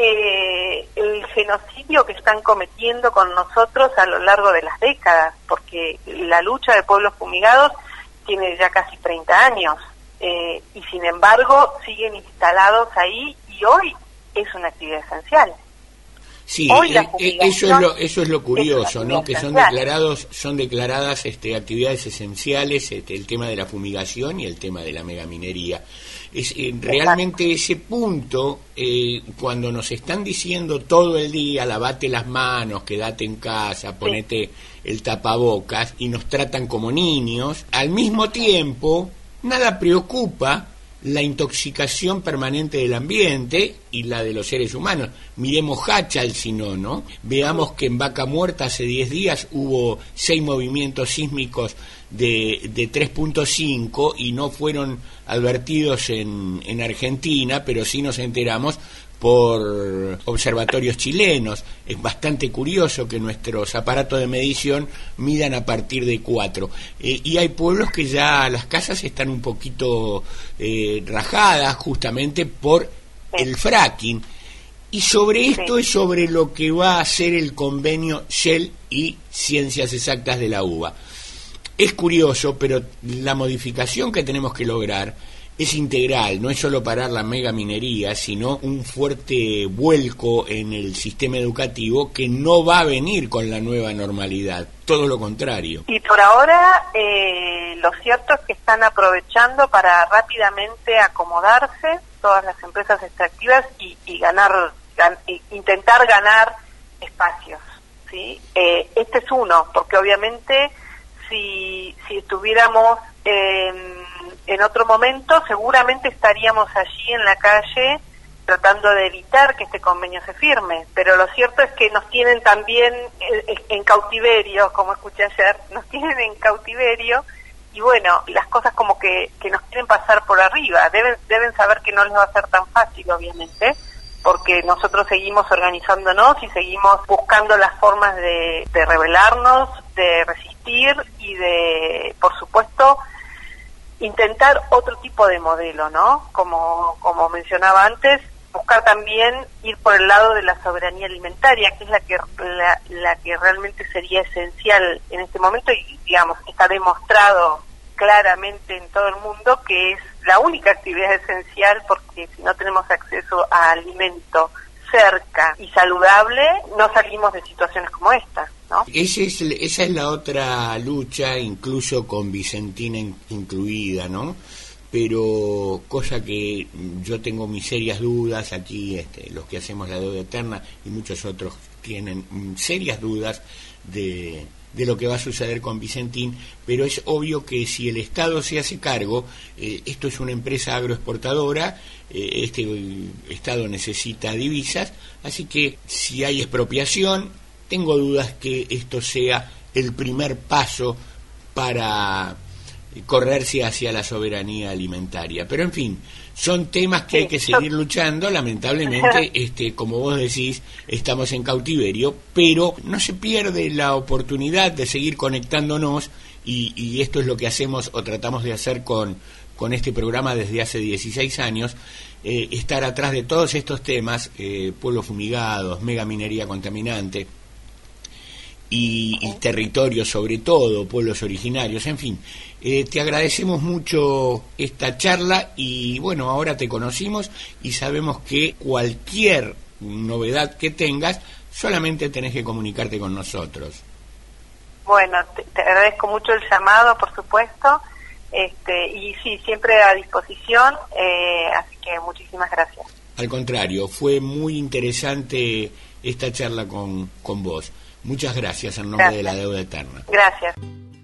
S19: Eh, el genocidio que están cometiendo con nosotros a lo largo de las décadas, porque la lucha de pueblos fumigados tiene ya casi treinta años, eh, y sin embargo siguen instalados ahí, y hoy es una actividad esencial.
S6: Sí, eh, eso es lo eso es lo curioso, ¿no? Que son declarados son declaradas este, actividades esenciales, este, el tema de la fumigación y el tema de la megaminería. Es eh, realmente ese punto, eh, cuando nos están diciendo todo el día, lavate las manos, quédate en casa, ponete el tapabocas, y nos tratan como niños, al mismo tiempo, nada preocupa la intoxicación permanente del ambiente y la de los seres humanos. Miremos Hachal, si no, ¿no? Veamos que en Vaca Muerta hace diez días hubo seis movimientos sísmicos de, de tres punto cinco y no fueron advertidos en, en Argentina, pero sí nos enteramos por observatorios chilenos. Es bastante curioso que nuestros aparatos de medición midan a partir de cuatro. Eh, y hay pueblos que ya las casas están un poquito eh, rajadas justamente por el fracking. Y sobre esto es sobre lo que va a hacer el convenio Shell y Ciencias Exactas de la UBA. Es curioso, pero la modificación que tenemos que lograr es integral, no es solo parar la megaminería, sino un fuerte vuelco en el sistema educativo que no va a venir con la nueva normalidad, todo lo contrario.
S19: Y por ahora eh, lo cierto es que están aprovechando para rápidamente acomodarse todas las empresas extractivas y, y ganar, gan, y intentar ganar espacios, ¿sí? Eh, este es uno, porque obviamente si, si estuviéramos eh, en otro momento, seguramente estaríamos allí en la calle tratando de evitar que este convenio se firme, pero lo cierto es que nos tienen también en, en cautiverio, como escuché ayer, nos tienen en cautiverio, y bueno, las cosas como que, que nos quieren pasar por arriba. Deben, deben saber que no les va a ser tan fácil, obviamente, porque nosotros seguimos organizándonos y seguimos buscando las formas de, de rebelarnos, de resistir y de, por supuesto, intentar otro tipo de modelo, ¿no? Como, como mencionaba antes, buscar también ir por el lado de la soberanía alimentaria, que es la que la, la que realmente sería esencial en este momento, y digamos, está demostrado claramente en todo el mundo que es la única actividad esencial, porque si no tenemos acceso a alimento cerca y saludable, no salimos de situaciones como esta, ¿no?
S6: Ese es, esa es la otra lucha, incluso con Vicentina in, incluida, ¿no? Pero cosa que yo tengo mis serias dudas, aquí este, los que hacemos la Deuda Eterna y muchos otros tienen serias dudas de, de lo que va a suceder con Vicentín, pero es obvio que si el Estado se hace cargo, eh, esto es una empresa agroexportadora, eh, este Estado necesita divisas, así que si hay expropiación, tengo dudas que esto sea el primer paso para correrse hacia la soberanía alimentaria. Pero en fin, son temas que hay que seguir luchando. Lamentablemente, este, como vos decís, estamos en cautiverio, pero no se pierde la oportunidad de seguir conectándonos, y, y esto es lo que hacemos o tratamos de hacer con con este programa desde hace dieciséis años, eh, estar atrás de todos estos temas, eh, pueblos fumigados, megaminería contaminante, y, y territorios sobre todo, pueblos originarios, en fin. Eh, te agradecemos mucho esta charla y bueno, ahora te conocimos y sabemos que cualquier novedad que tengas, solamente tenés que comunicarte con nosotros.
S19: Bueno, te, te agradezco mucho el llamado, por supuesto, este, y sí, siempre a disposición, eh, así que muchísimas gracias.
S6: Al contrario, fue muy interesante esta charla con, con vos. Muchas gracias en nombre gracias. de la Deuda Eterna.
S19: Gracias.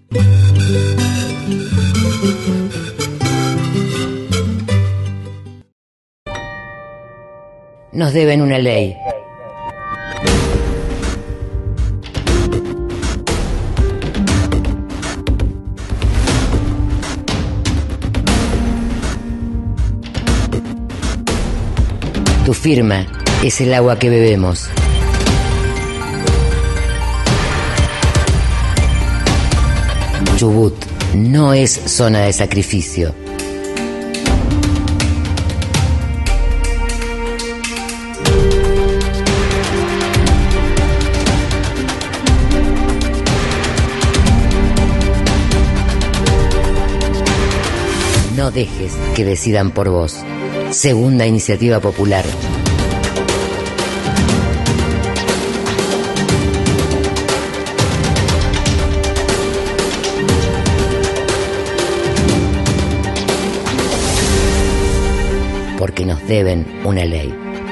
S20: Nos deben una ley. Tu firma es el agua que bebemos. Chubut no es zona de sacrificio. No dejes que decidan por vos. Segunda iniciativa popular. Porque nos deben una ley.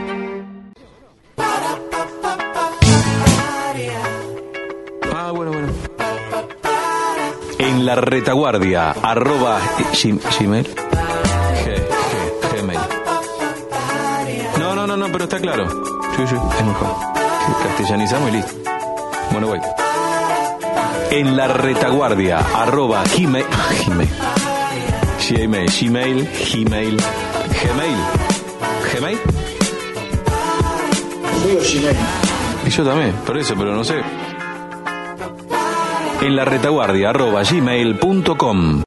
S8: Ah, bueno, bueno. En la retaguardia, arroba gmail. Gmail. No, no, no, no, pero está claro. Sí, sí, es mejor. Castellanizamos y listo. Bueno, voy. En la retaguardia, arroba gmail. Gmail. Gmail, Gmail, Gmail. Gmail. ¿Gmail?
S4: Soy Gmail.
S8: Y yo también, por eso, pero no sé. En la retaguardia arroba gmail punto com.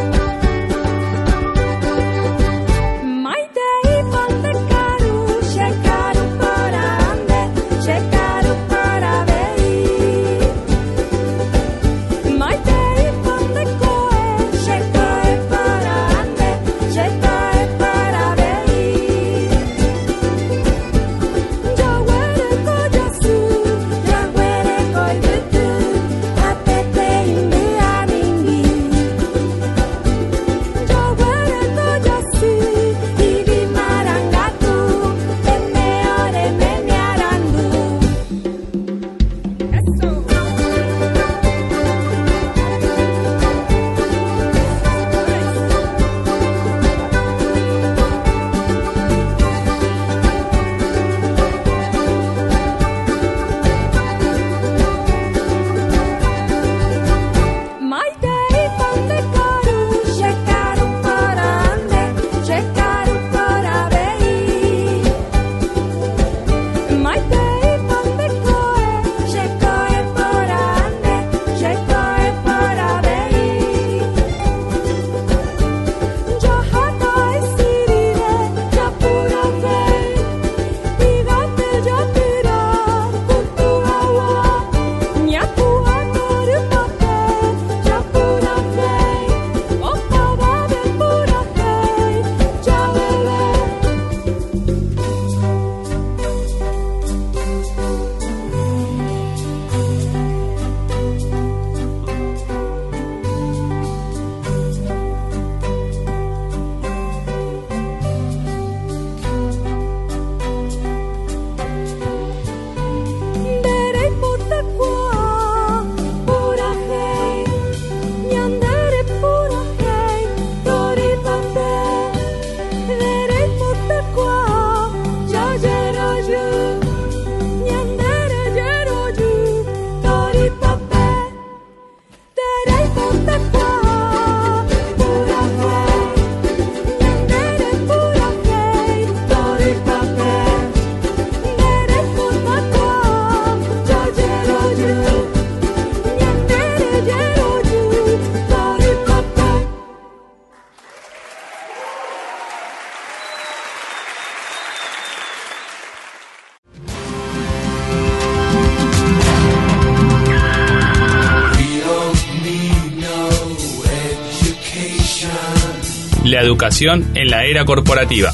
S17: Maite ipalde karusiak
S11: la educación en la era corporativa.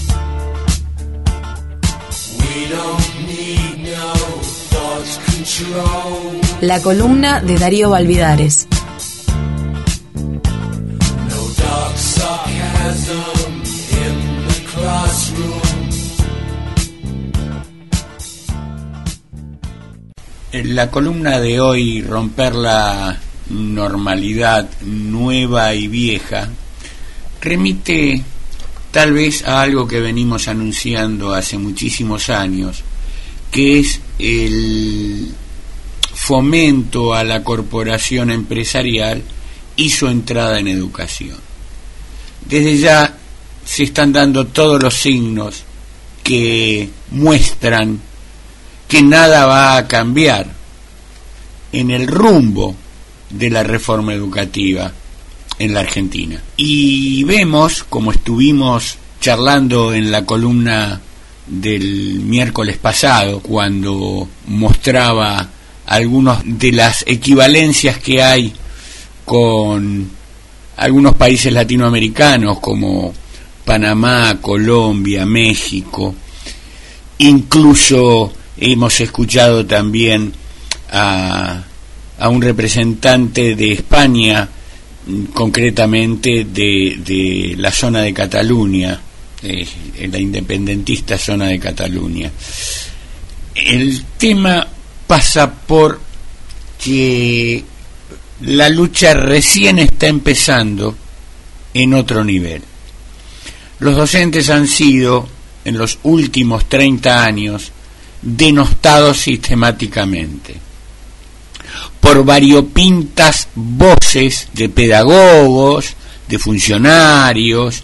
S2: La columna de Darío Valvidares.
S6: La columna de hoy, romper la normalidad nueva y vieja, remite tal vez a algo que venimos anunciando hace muchísimos años, que es el fomento a la corporación empresarial y su entrada en educación. Desde ya se están dando todos los signos que muestran que nada va a cambiar en el rumbo de la reforma educativa en la Argentina. Y vemos, como estuvimos charlando en la columna del miércoles pasado, cuando mostraba algunas de las equivalencias que hay con algunos países latinoamericanos como Panamá, Colombia, México. Incluso hemos escuchado también a, a un representante de España, concretamente de, de la zona de Cataluña, eh, la independentista zona de Cataluña. El tema pasa por que la lucha recién está empezando en otro nivel. Los docentes han sido, en los últimos treinta años, denostados sistemáticamente por variopintas voces de pedagogos, de funcionarios.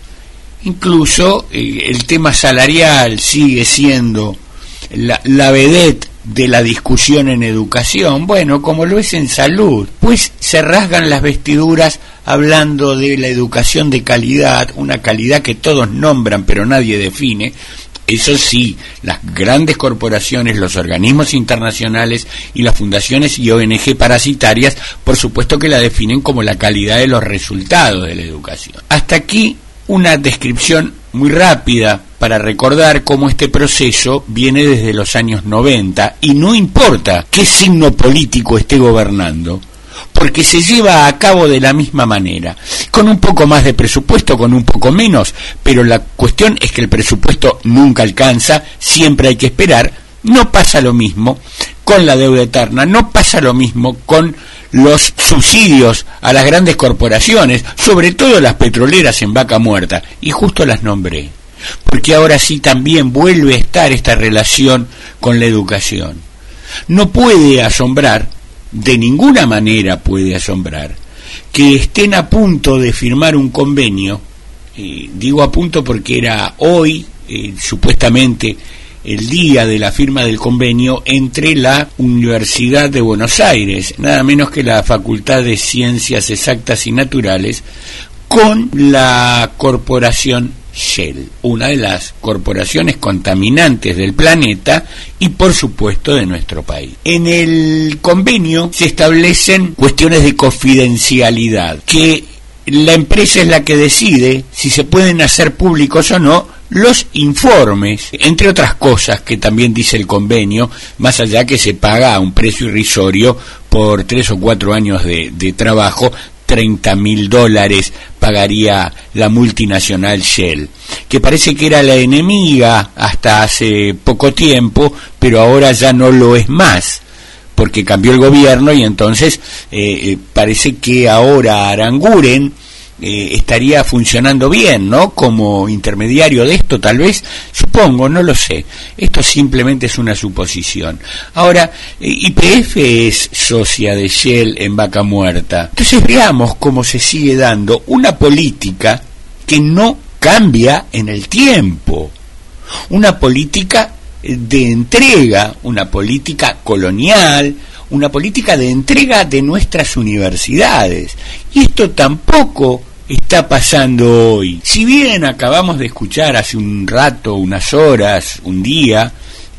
S6: Incluso eh, el tema salarial sigue siendo la, la vedette de la discusión en educación, bueno, como lo es en salud, pues se rasgan las vestiduras hablando de la educación de calidad, una calidad que todos nombran pero nadie define. Eso sí, las grandes corporaciones, los organismos internacionales y las fundaciones y O N G parasitarias, por supuesto que la definen como la calidad de los resultados de la educación. Hasta aquí una descripción muy rápida para recordar cómo este proceso viene desde los años noventa y no importa qué signo político esté gobernando, porque se lleva a cabo de la misma manera, con un poco más de presupuesto, con un poco menos, pero la cuestión es que el presupuesto nunca alcanza, siempre hay que esperar. No pasa lo mismo con la deuda eterna, no pasa lo mismo con los subsidios a las grandes corporaciones, sobre todo las petroleras en Vaca Muerta, y justo las nombré, porque ahora sí también vuelve a estar esta relación con la educación. No puede asombrar, de ninguna manera puede asombrar, que estén a punto de firmar un convenio, eh, digo a punto porque era hoy, eh, supuestamente, el día de la firma del convenio entre la Universidad de Buenos Aires, nada menos que la Facultad de Ciencias Exactas y Naturales, con la corporación Shell, una de las corporaciones contaminantes del planeta y por supuesto de nuestro país. En el convenio se establecen cuestiones de confidencialidad, que la empresa es la que decide si se pueden hacer públicos o no los informes, entre otras cosas que también dice el convenio, más allá que se paga a un precio irrisorio por tres o cuatro años de, de trabajo. Treinta mil dólares pagaría la multinacional Shell, que parece que era la enemiga hasta hace poco tiempo, pero ahora ya no lo es más, porque cambió el gobierno y entonces eh, parece que ahora Aranguren eh, estaría funcionando bien, ¿no? Como intermediario de esto, tal vez, supongo, no lo sé. Esto simplemente es una suposición. Ahora, eh, Y P F es socia de Shell en Vaca Muerta. Entonces veamos cómo se sigue dando una política que no cambia en el tiempo. Una política de entrega, una política colonial, una política de entrega de nuestras universidades. Y esto tampoco está pasando hoy. Si bien acabamos de escuchar hace un rato, unas horas, un día,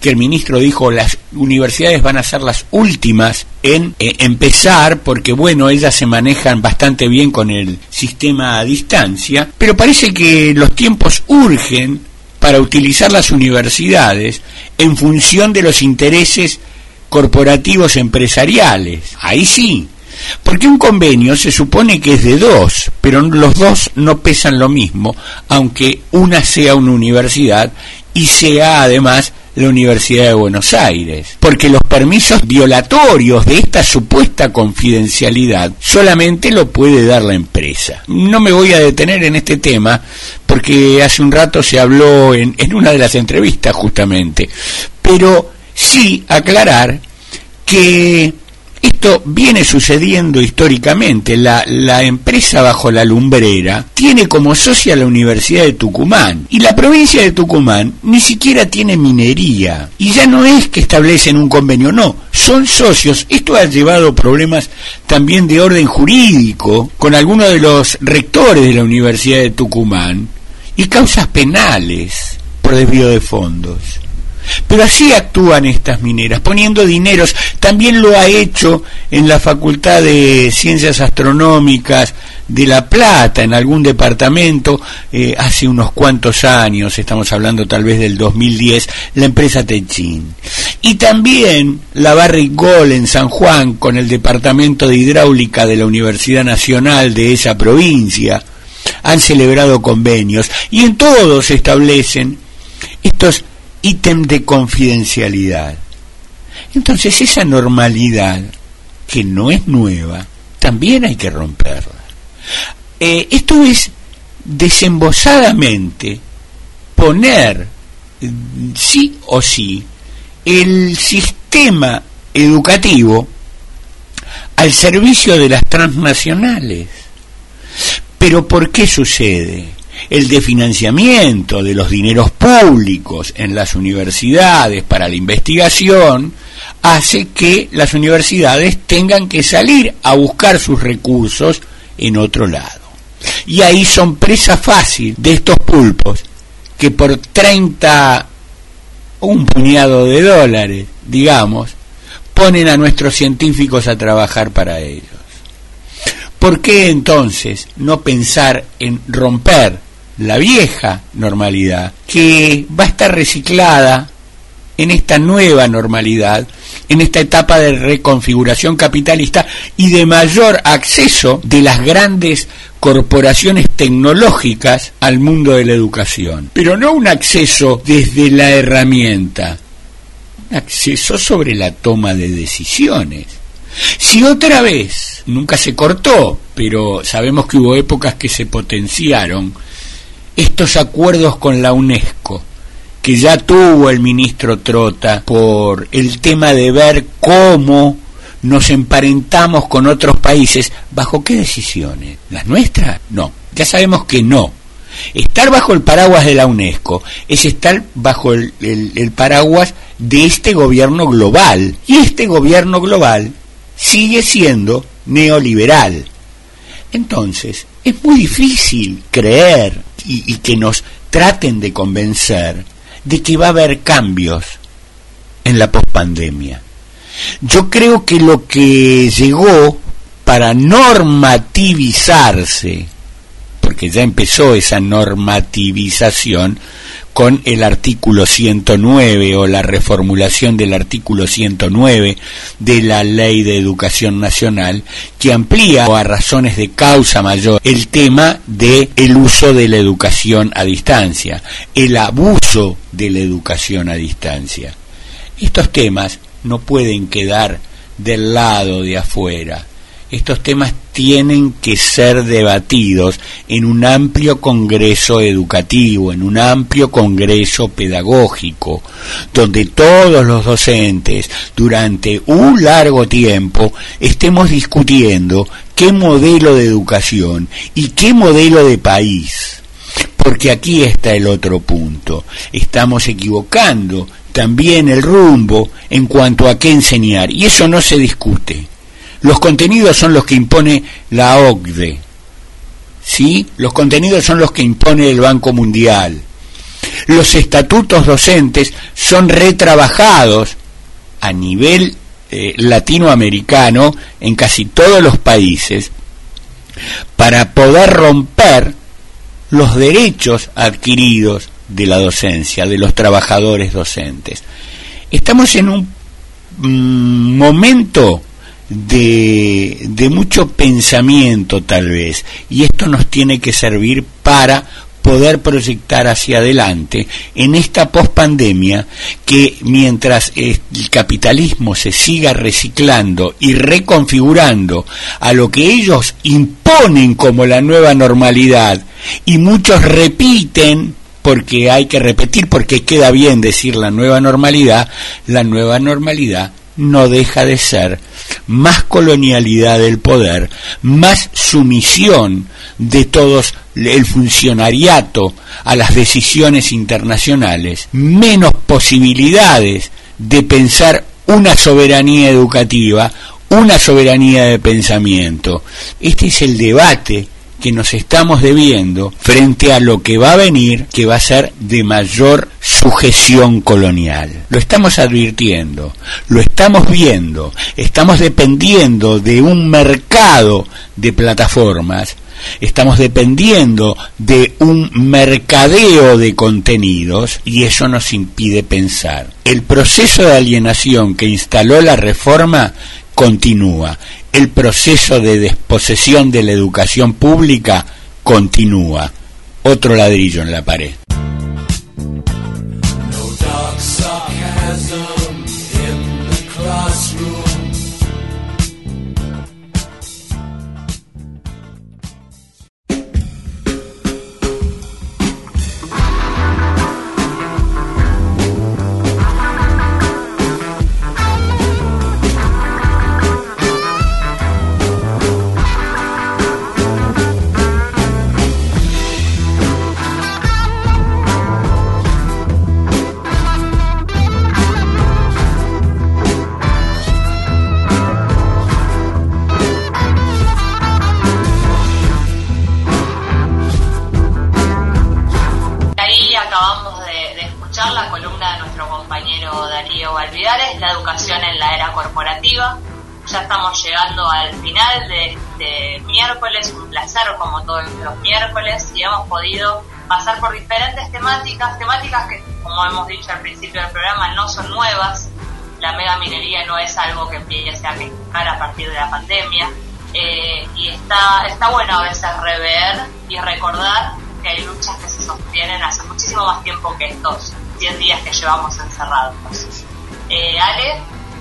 S6: que el ministro dijo las universidades van a ser las últimas en eh, empezar, porque bueno, ellas se manejan bastante bien con el sistema a distancia, pero parece que los tiempos urgen para utilizar las universidades en función de los intereses corporativos empresariales. Ahí sí, porque un convenio se supone que es de dos, pero los dos no pesan lo mismo, aunque una sea una universidad y sea además la Universidad de Buenos Aires, porque los permisos violatorios de esta supuesta confidencialidad solamente lo puede dar la empresa. No me voy a detener en este tema porque hace un rato se habló en, en una de las entrevistas justamente, pero sí aclarar que esto viene sucediendo históricamente. La, la empresa bajo la lumbrera tiene como socia la Universidad de Tucumán, y la provincia de Tucumán ni siquiera tiene minería, y ya no es que establecen un convenio, no, son socios. Esto ha llevado problemas también de orden jurídico con algunos de los rectores de la Universidad de Tucumán, y causas penales por desvío de fondos. Pero así actúan estas mineras, poniendo dineros. También lo ha hecho en la Facultad de Ciencias Astronómicas de La Plata, en algún departamento, eh, hace unos cuantos años, estamos hablando tal vez del dos mil diez, la empresa Techin. Y también la Barrick Gold en San Juan, con el Departamento de Hidráulica de la Universidad Nacional de esa provincia, han celebrado convenios, y en todos se establecen estos ítem de confidencialidad. Entonces esa normalidad, que no es nueva, también hay que romperla. Eh, esto es desembosadamente poner sí o sí el sistema educativo al servicio de las transnacionales. Pero ¿por qué sucede? El desfinanciamiento de los dineros públicos en las universidades para la investigación hace que las universidades tengan que salir a buscar sus recursos en otro lado. Y ahí son presa fácil de estos pulpos que por treinta o un puñado de dólares, digamos, ponen a nuestros científicos a trabajar para ellos. ¿Por qué entonces no pensar en romper la vieja normalidad, que va a estar reciclada en esta nueva normalidad, en esta etapa de reconfiguración capitalista y de mayor acceso de las grandes corporaciones tecnológicas al mundo de la educación? Pero no un acceso desde la herramienta, un acceso sobre la toma de decisiones. Si otra vez, nunca se cortó, pero sabemos que hubo épocas que se potenciaron, estos acuerdos con la UNESCO, que ya tuvo el ministro Trota por el tema de ver cómo nos emparentamos con otros países, ¿bajo qué decisiones? ¿Las nuestras? No, ya sabemos que no. Estar bajo el paraguas de la UNESCO es estar bajo el, el, el paraguas de este gobierno global, y este gobierno global sigue siendo neoliberal. Entonces, es muy difícil creer y, y que nos traten de convencer de que va a haber cambios en la pospandemia. Yo creo que lo que llegó para normativizarse, porque ya empezó esa normativización con el artículo ciento nueve o la reformulación del artículo ciento nueve de la Ley de Educación Nacional, que amplía a razones de causa mayor el tema de el uso de la educación a distancia, el abuso de la educación a distancia. Estos temas no pueden quedar del lado de afuera. Estos temas tienen que ser debatidos en un amplio congreso educativo, en un amplio congreso pedagógico, donde todos los docentes durante un largo tiempo estemos discutiendo qué modelo de educación y qué modelo de país. Porque aquí está el otro punto. Estamos equivocando también el rumbo en cuanto a qué enseñar, y eso no se discute. Los contenidos son los que impone la O C D E, ¿sí? Los contenidos son los que impone el Banco Mundial. Los estatutos docentes son retrabajados a nivel eh, latinoamericano en casi todos los países para poder romper los derechos adquiridos de la docencia, de los trabajadores docentes. Estamos en un mm, momento de, de mucho pensamiento tal vez, y esto nos tiene que servir para poder proyectar hacia adelante en esta pospandemia, que mientras el capitalismo se siga reciclando y reconfigurando a lo que ellos imponen como la nueva normalidad, y muchos repiten porque hay que repetir, porque queda bien decir la nueva normalidad, la nueva normalidad no deja de ser más colonialidad del poder, más sumisión de todos el funcionariato a las decisiones internacionales, menos posibilidades de pensar una soberanía educativa, una soberanía de pensamiento. Este es el debate que nos estamos debiendo frente a lo que va a venir, que va a ser de mayor sujeción colonial. Lo estamos advirtiendo, lo estamos viendo, estamos dependiendo de un mercado de plataformas, estamos dependiendo de un mercadeo de contenidos, y eso nos impide pensar. El proceso de alienación que instaló la reforma continúa. El proceso de desposesión de la educación pública continúa. Otro ladrillo en la pared.
S7: Ya estamos llegando al final de este miércoles, un placer como todos los miércoles, y hemos podido pasar por diferentes temáticas, temáticas que, como hemos dicho al principio del programa, no son nuevas. La megaminería no es algo que empiece a quejar a partir de la pandemia, eh, y está, está bueno a veces rever y recordar que hay luchas que se sostienen hace muchísimo más tiempo que estos diez días que llevamos encerrados. Eh, Ale,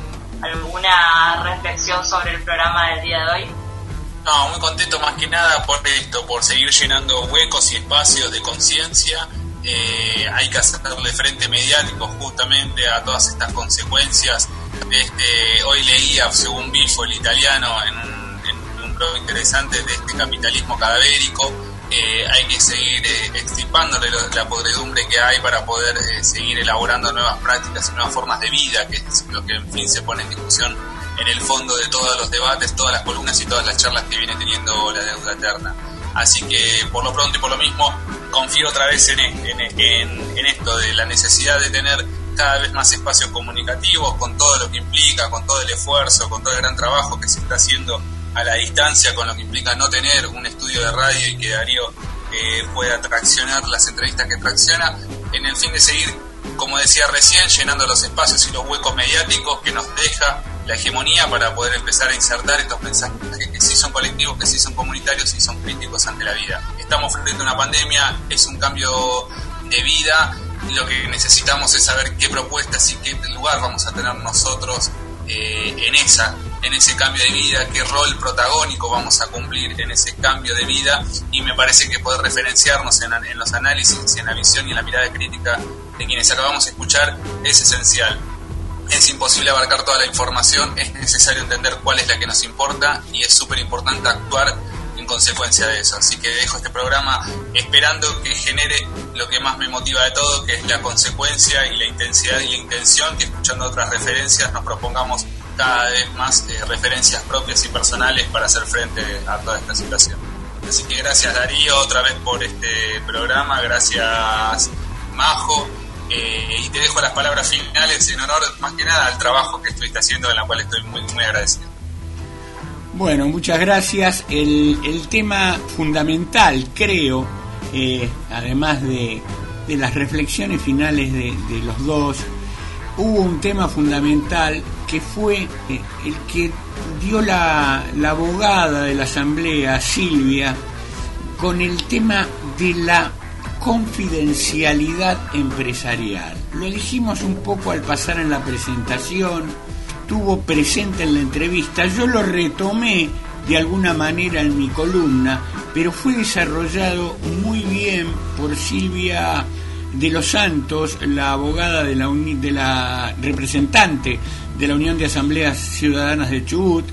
S7: ¿alguna reflexión sobre el programa del día de hoy?
S1: No, muy contento más que nada por esto, por seguir llenando huecos y espacios de conciencia. Eh, hay que hacerle frente mediático justamente a todas estas consecuencias. De este, hoy leía, según Bifo, el italiano, en un, en un blog interesante, de este capitalismo cadavérico. Eh, hay que seguir eh, extirpándole la podredumbre que hay para poder eh, seguir elaborando nuevas prácticas y nuevas formas de vida, que es lo que en fin se pone en discusión en el fondo de todos los debates, todas las columnas y todas las charlas que viene teniendo la deuda eterna. Así que por lo pronto y por lo mismo confío otra vez en, en, en, en esto de la necesidad de tener cada vez más espacios comunicativos, con todo lo que implica, con todo el esfuerzo, con todo el gran trabajo que se está haciendo a la distancia, con lo que implica no tener un estudio de radio y que Darío eh, pueda traccionar las entrevistas que tracciona, en el fin de seguir, como decía recién, llenando los espacios y los huecos mediáticos que nos deja la hegemonía para poder empezar a insertar estos mensajes que sí son colectivos, que sí son comunitarios y son críticos ante la vida. Estamos frente a una pandemia, es un cambio de vida, y lo que necesitamos es saber qué propuestas y qué lugar vamos a tener nosotros eh, en esa en ese cambio de vida, qué rol protagónico vamos a cumplir en ese cambio de vida, y me parece que poder referenciarnos en, en los análisis, en la visión y en la mirada crítica de quienes acabamos de escuchar es esencial. Es imposible abarcar toda la información, es necesario entender cuál es la que nos importa y es súper importante actuar en consecuencia de eso. Así que dejo este programa esperando que genere lo que más me motiva de todo, que es la consecuencia y la intensidad y la intención, que escuchando otras referencias nos propongamos cada vez más eh, referencias propias y personales para hacer frente a toda esta situación. Así que gracias Darío otra vez por este programa, gracias Majo, eh, y te dejo las palabras finales en honor más que nada al trabajo que estuviste haciendo, en la cual estoy muy, muy agradecido.
S6: Bueno, muchas gracias. El, el tema fundamental, creo, eh, además de, de las reflexiones finales de, de los dos, hubo un tema fundamental que fue eh, el que dio la, la abogada de la Asamblea, Silvia, con el tema de la confidencialidad empresarial. Lo elegimos un poco al pasar en la presentación, estuvo presente en la entrevista, yo lo retomé de alguna manera en mi columna, pero fue desarrollado muy bien por Silvia de los Santos, la abogada de la, uni, de la representante de la Unión de Asambleas Ciudadanas de Chubut,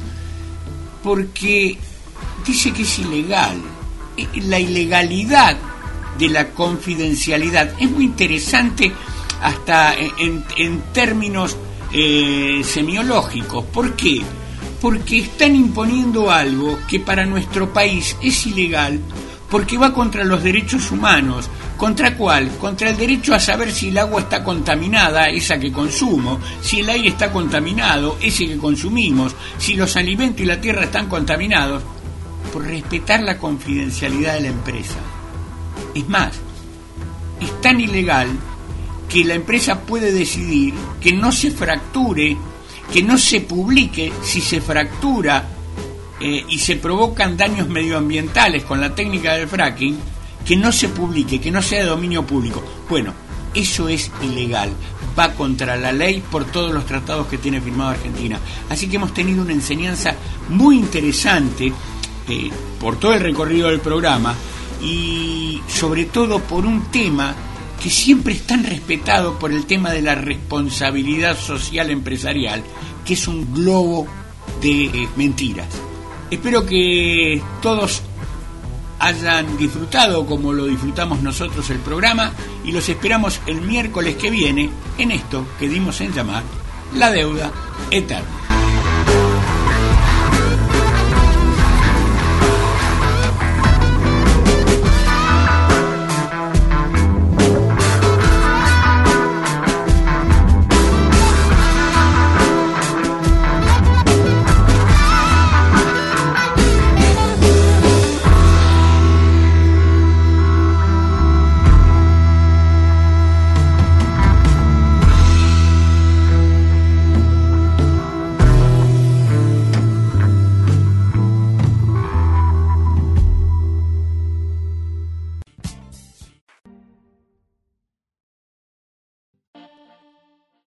S6: porque dice que es ilegal. La ilegalidad de la confidencialidad es muy interesante hasta en, en términos eh, semiológicos. ¿Por qué? Porque están imponiendo algo que para nuestro país es ilegal, porque va contra los derechos humanos. ¿Contra cuál? Contra el derecho a saber si el agua está contaminada, esa que consumo, si el aire está contaminado, ese que consumimos, si los alimentos y la tierra están contaminados, por respetar la confidencialidad de la empresa. Es más, es tan ilegal que la empresa puede decidir que no se fracture, que no se publique si se fractura eh, y se provocan daños medioambientales con la técnica del fracking, que no se publique, que no sea de dominio público. Bueno, eso es ilegal, va contra la ley por todos los tratados que tiene firmado Argentina. Así que hemos tenido una enseñanza muy interesante eh, por todo el recorrido del programa y sobre todo por un tema que siempre es tan respetado por el tema de la responsabilidad social empresarial, que es un globo de eh, mentiras. Espero que todos hayan disfrutado como lo disfrutamos nosotros el programa y los esperamos el miércoles que viene en esto que dimos en llamar La Deuda Eterna.